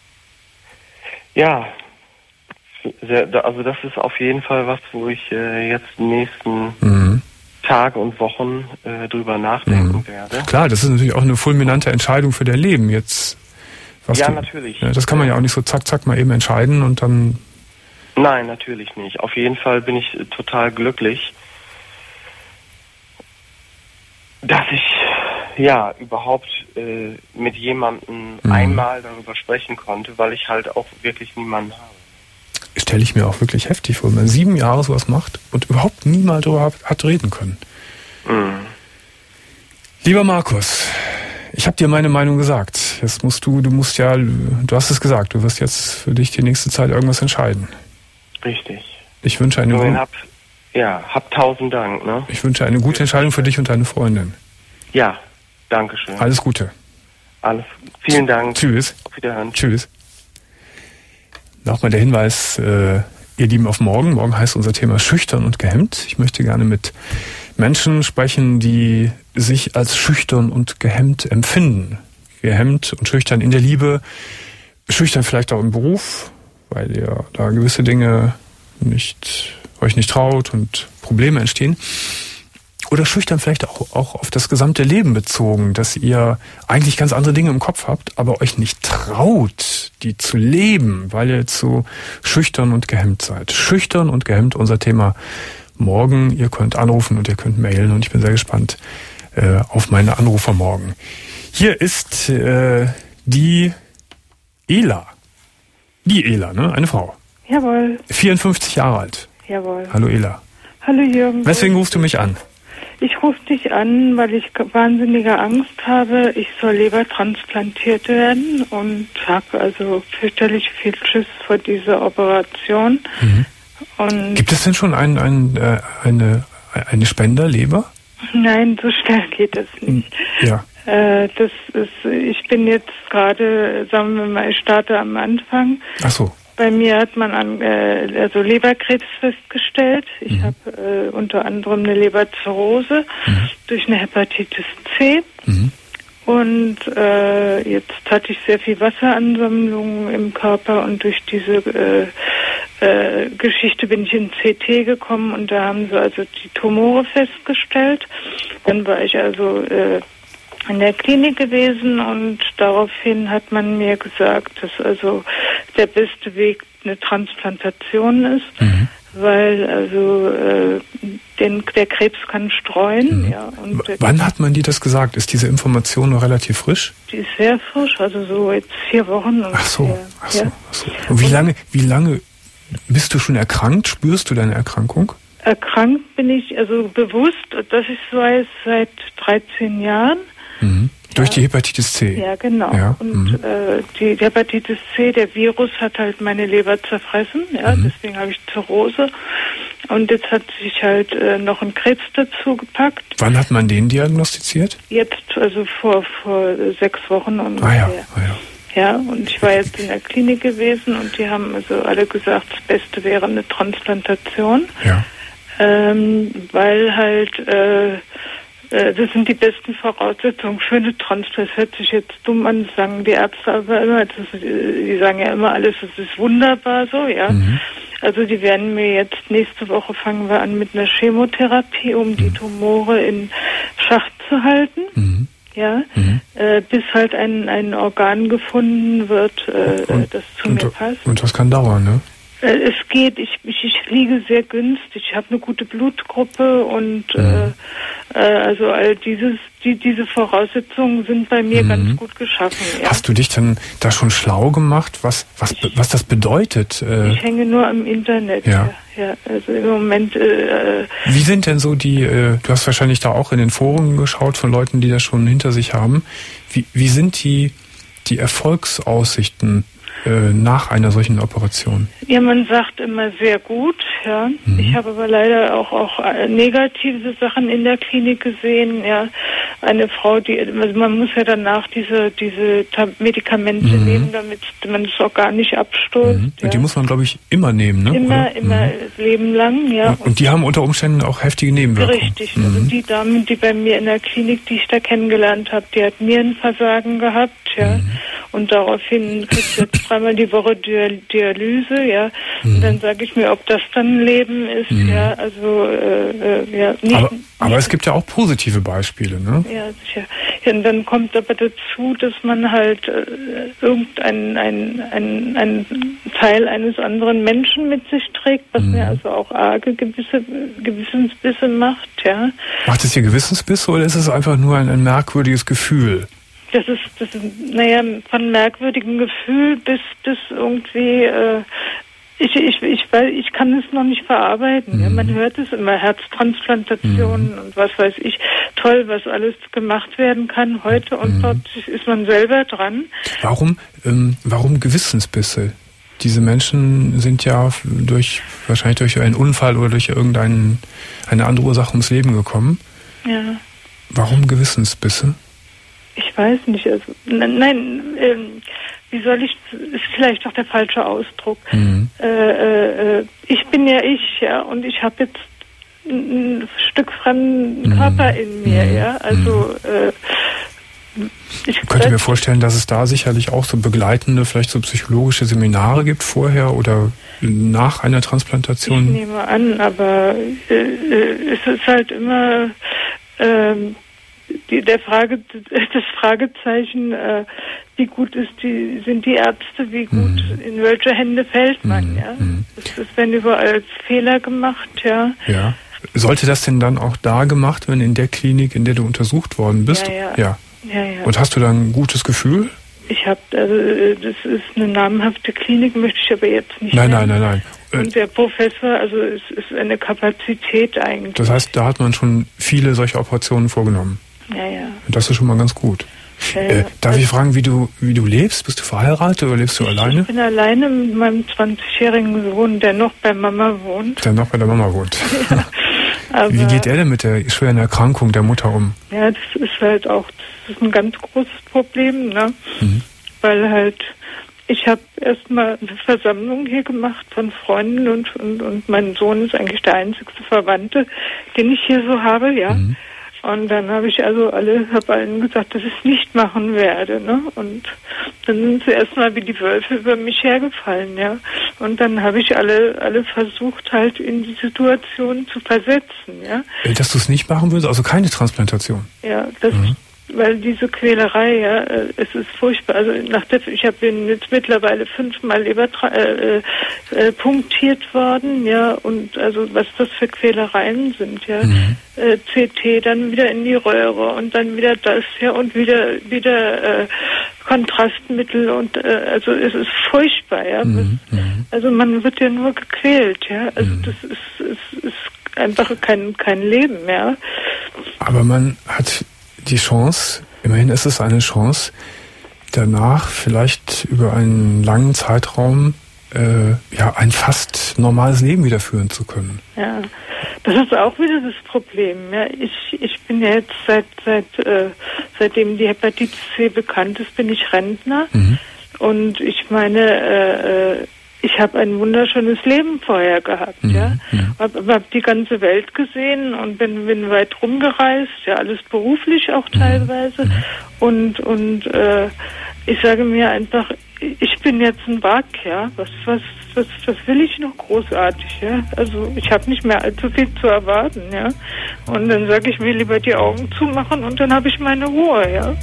Ja. Sehr, also das ist auf jeden Fall was, wo ich äh, jetzt die nächsten mhm. Tage und Wochen äh, drüber nachdenken mhm. werde. Klar, das ist natürlich auch eine fulminante Entscheidung für dein Leben jetzt. Was ja, du, natürlich. Ja, das kann man ja auch nicht so zack, zack mal eben entscheiden und dann... Nein, natürlich nicht. Auf jeden Fall bin ich total glücklich, dass ich ja überhaupt äh, mit jemandem mhm. einmal darüber sprechen konnte, weil ich halt auch wirklich niemanden habe. Stelle ich mir auch wirklich heftig vor, wenn man sieben Jahre sowas macht und überhaupt niemals darüber hat reden können. Mhm. Lieber Markus, ich habe dir meine Meinung gesagt. Jetzt musst du, du musst ja, du hast es gesagt, du wirst jetzt für dich die nächste Zeit irgendwas entscheiden. Richtig. Ich wünsche eine gute, hab, ja, hab tausend Dank. Ne? Ich wünsche eine gute Entscheidung für dich und deine Freundin. Ja, danke schön. Alles Gute. Alles. Vielen Dank. Tschüss. Auf Wiederhören. Tschüss. Nochmal der Hinweis, äh, ihr Lieben, auf morgen. Morgen heißt unser Thema schüchtern und gehemmt. Ich möchte gerne mit Menschen sprechen, die sich als schüchtern und gehemmt empfinden. Gehemmt und schüchtern in der Liebe, schüchtern vielleicht auch im Beruf, weil ihr da gewisse Dinge nicht, euch nicht traut und Probleme entstehen. Oder schüchtern vielleicht auch, auch auf das gesamte Leben bezogen, dass ihr eigentlich ganz andere Dinge im Kopf habt, aber euch nicht traut, die zu leben, weil ihr zu schüchtern und gehemmt seid. Schüchtern und gehemmt, unser Thema morgen. Ihr könnt anrufen und ihr könnt mailen und ich bin sehr gespannt äh, auf meine Anrufer morgen. Hier ist äh, die Ela. Die Ela, ne? Eine Frau. Jawohl. vierundfünfzig Jahre alt. Jawohl. Hallo Ela. Hallo Jürgen. Weswegen rufst du mich an? Ich rufe dich an, weil ich wahnsinnige Angst habe. Ich soll Leber transplantiert werden und habe also fürchterlich viel Schiss vor dieser Operation. Mhm. Und gibt es denn schon ein, ein, äh, eine, eine Spenderleber? Nein, so schnell geht das nicht. Ja. Äh, das ist, ich bin jetzt gerade, sagen wir mal, ich starte am Anfang. Ach so. Bei mir hat man an, äh, also Leberkrebs festgestellt. Ich mhm. habe äh, unter anderem eine Leberzirrhose mhm. durch eine Hepatitis C. Mhm. Und äh, jetzt hatte ich sehr viel Wasseransammlung im Körper und durch diese äh, äh, Geschichte bin ich in C T gekommen und da haben sie also die Tumore festgestellt. Dann war ich also äh, in der Klinik gewesen und daraufhin hat man mir gesagt, dass also der beste Weg eine Transplantation ist, mhm. weil also äh, den, der Krebs kann streuen. Mhm. Ja, und wann hat man dir das gesagt? Ist diese Information noch relativ frisch? Die ist sehr frisch, also so jetzt vier Wochen. Ach so, ja, ach so, ja. ach so. Und wie lange, wie lange bist du schon erkrankt? Spürst du deine Erkrankung? Erkrankt bin ich also bewusst, dass ich es weiß, seit dreizehn Jahren. Mhm. Durch ja. die Hepatitis C? Ja, genau. Ja. Und mhm. äh, die Hepatitis C, der Virus hat halt meine Leber zerfressen, ja, mhm. deswegen habe ich Zirrhose. Und jetzt hat sich halt äh, noch ein Krebs dazu gepackt. Wann hat man den diagnostiziert? Jetzt, also vor, vor sechs Wochen ungefähr. Ah ja, ah ja. Ja, und ich war jetzt in der Klinik gewesen und die haben also alle gesagt, das Beste wäre eine Transplantation. Ja. Ähm, weil halt, äh, äh, das sind die besten Voraussetzungen für eine Transplantation. Das hört sich jetzt dumm an, das sagen die Ärzte aber immer, das ist, die sagen ja immer alles, das ist wunderbar so, ja. Mhm. Also die werden mir jetzt, nächste Woche fangen wir an mit einer Chemotherapie, um mhm. die Tumore in Schach zu halten. Mhm. Ja, mhm. äh, bis halt ein, ein Organ gefunden wird, äh, und, das zu und, mir passt. Und das kann dauern, ne? Äh, es geht, ich, ich, ich liege sehr günstig, ich habe eine gute Blutgruppe und mhm. äh, äh, also all dieses, die, diese Voraussetzungen sind bei mir mhm. ganz gut geschaffen. Ja. Hast du dich dann da schon schlau gemacht, was, was, ich, was das bedeutet? Äh, ich hänge nur am Internet. Ja. Ja, also im Moment. Äh, Wie sind denn so die, äh, du hast wahrscheinlich da auch in den Foren geschaut von Leuten, die das schon hinter sich haben. Wie, wie sind die, die Erfolgsaussichten äh, nach einer solchen Operation? Ja, man sagt immer sehr gut, ja. Mhm. Ich habe aber leider auch, auch negative Sachen in der Klinik gesehen, ja. eine Frau, die, also man muss ja danach diese, diese Medikamente mhm. nehmen, damit man es auch gar nicht abstoßt. Mhm. Ja. Die muss man, glaube ich, immer nehmen, ne? Immer, oder? immer, mhm. Leben lang, ja. Und, und die haben unter Umständen auch heftige Nebenwirkungen. Richtig. Mhm. Also die Dame, die bei mir in der Klinik, die ich da kennengelernt habe, die hat Nierenversagen gehabt, ja. Mhm. Und daraufhin kriegt sie jetzt dreimal die Woche Dialyse, ja. Mhm. Und dann sage ich mir, ob das dann ein Leben ist, mhm. ja. Also, äh, äh, ja. Nicht, aber, aber nicht, es gibt ja auch positive Beispiele, ne? Ja, sicher. Ja, und dann kommt aber dazu, dass man halt äh, irgendein ein, ein, ein Teil eines anderen Menschen mit sich trägt, was mhm. mir also auch arge gewisse Gewissensbisse macht, ja. Macht es dir Gewissensbisse oder ist es einfach nur ein, ein merkwürdiges Gefühl? Das ist, das ist, naja, von merkwürdigem Gefühl bis, bis irgendwie, äh, ich, ich, ich, weil ich kann es noch nicht verarbeiten. Mhm. Ja, man hört es immer, Herztransplantationen mhm. und was weiß ich, toll, was alles gemacht werden kann heute und mhm. dort ist man selber dran. Warum, ähm, warum Gewissensbisse? Diese Menschen sind ja durch, wahrscheinlich durch einen Unfall oder durch irgendeine eine andere Ursache ums Leben gekommen. Ja. Warum Gewissensbisse? Ich weiß nicht, also, nein, ähm, wie soll ich, ist vielleicht doch der falsche Ausdruck. Mhm. Äh, äh, ich bin ja ich, ja, und ich habe jetzt ein, ein Stück fremden mhm. Körper in mir, mhm. ja, also, äh, ich könnte mir vorstellen, dass es da sicherlich auch so begleitende, vielleicht so psychologische Seminare gibt vorher oder nach einer Transplantation. Ich nehme an, aber äh, es ist halt immer ähm, die, der Frage, das Fragezeichen, äh, wie gut ist die, sind die Ärzte, wie gut, mhm. in welche Hände fällt man, mhm. ja? Es, es werden überall Fehler gemacht, ja. Ja. Sollte das denn dann auch da gemacht werden, in der Klinik, in der du untersucht worden bist? Ja, ja. ja. Ja, ja. Und hast du da ein gutes Gefühl? Ich habe, also das ist eine namhafte Klinik, möchte ich aber jetzt nicht Nein, nennen. nein, nein, nein. Und der Professor, also es ist eine Kapazität eigentlich. Das heißt, da hat man schon viele solche Operationen vorgenommen. Ja, ja. Und das ist schon mal ganz gut. Ja, ja. Äh, darf also, ich fragen, wie du wie du lebst? Bist du verheiratet oder lebst du ich, alleine? Ich bin alleine mit meinem zwanzigjährigen Sohn, der noch bei Mama wohnt. Der noch bei der Mama wohnt. Ja, aber, wie geht er denn mit der schweren Erkrankung der Mutter um? Ja, das ist halt auch, das ist ein ganz großes Problem, ne? Mhm. Weil halt, ich habe erstmal eine Versammlung hier gemacht von Freunden und, und, und mein Sohn ist eigentlich der einzigste Verwandte, den ich hier so habe, ja. Mhm. Und dann habe ich also alle, habe allen gesagt, dass ich es nicht machen werde, ne? Und dann sind sie erstmal wie die Wölfe über mich hergefallen, ja. Und dann habe ich alle, alle versucht, halt in die Situation zu versetzen, ja. Dass du es nicht machen würdest, also keine Transplantation? Ja, das, mhm. weil diese Quälerei, ja, es ist furchtbar. Also nach der, ich habe jetzt mittlerweile fünfmal Leber äh, äh, punktiert worden, ja, und also was das für Quälereien sind, ja. Mhm. Äh, C T, dann wieder in die Röhre und dann wieder das, ja, und wieder wieder äh, Kontrastmittel und äh, also es ist furchtbar, ja. Mhm. Also man wird ja nur gequält, ja. Also mhm. das ist, ist, ist einfach kein kein Leben, ja. Aber man hat die Chance, immerhin ist es eine Chance, danach vielleicht über einen langen Zeitraum äh, ja ein fast normales Leben wieder führen zu können. Ja, das ist auch wieder das Problem. Ja, ich ich bin ja jetzt seit seit äh, seitdem die Hepatitis C bekannt ist, bin ich Rentner mhm. und ich meine äh, ich habe ein wunderschönes Leben vorher gehabt, mhm. ja. Habe hab die ganze Welt gesehen und bin, bin weit rumgereist, ja, alles beruflich auch teilweise. Mhm. Und und äh, ich sage mir einfach, ich bin jetzt ein Wrack, ja. Was was was was will ich noch großartig, ja? Also ich habe nicht mehr allzu viel zu erwarten, ja. Und dann sage ich mir lieber die Augen zumachen und dann habe ich meine Ruhe, ja.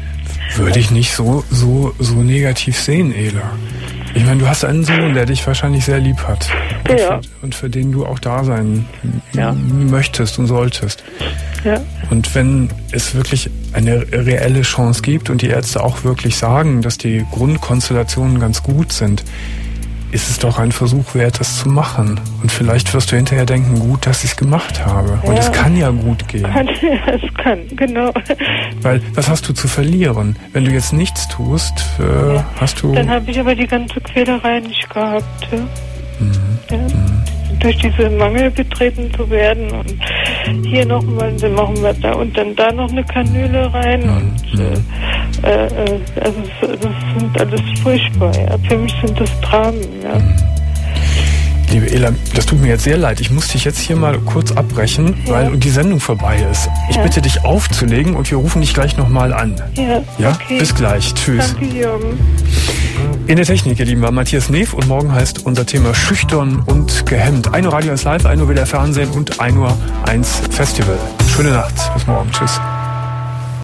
Würde ich nicht so so so negativ sehen, Ela. Ich meine, du hast einen Sohn, der dich wahrscheinlich sehr lieb hat. Und, ja. für, und für den du auch da sein ja. möchtest und solltest. Ja. Und wenn es wirklich eine reelle Chance gibt und die Ärzte auch wirklich sagen, dass die Grundkonstellationen ganz gut sind, ist es doch ein Versuch wert, das zu machen. Und vielleicht wirst du hinterher denken, gut, dass ich es gemacht habe. Und es ja. kann ja gut gehen. Kann, es kann, genau. Weil, was hast du zu verlieren? Wenn du jetzt nichts tust, äh, ja. hast du... Dann habe ich aber die ganze Quälerei nicht gehabt. Ja? Mhm. Ja. Mhm. durch diese Mangel getreten zu werden und hier noch mal, dann machen wir da und dann da noch eine Kanüle rein und äh, äh, also das sind alles furchtbar. Ja. Für mich sind das Dramen. Ja. Liebe Ela, das tut mir jetzt sehr leid. Ich muss dich jetzt hier mal kurz abbrechen, ja. weil die Sendung vorbei ist. Ich ja. bitte dich aufzulegen und wir rufen dich gleich nochmal an. Ja, ja? Okay. Bis gleich. Tschüss. Danke, Jürgen. In der Technik, ihr Lieben, war Matthias Neef und morgen heißt unser Thema Schüchtern und gehemmt. ein Uhr Radio eins Live, ein Uhr wieder Fernsehen und ein Uhr eins Festival. Schöne Nacht. Bis morgen. Tschüss.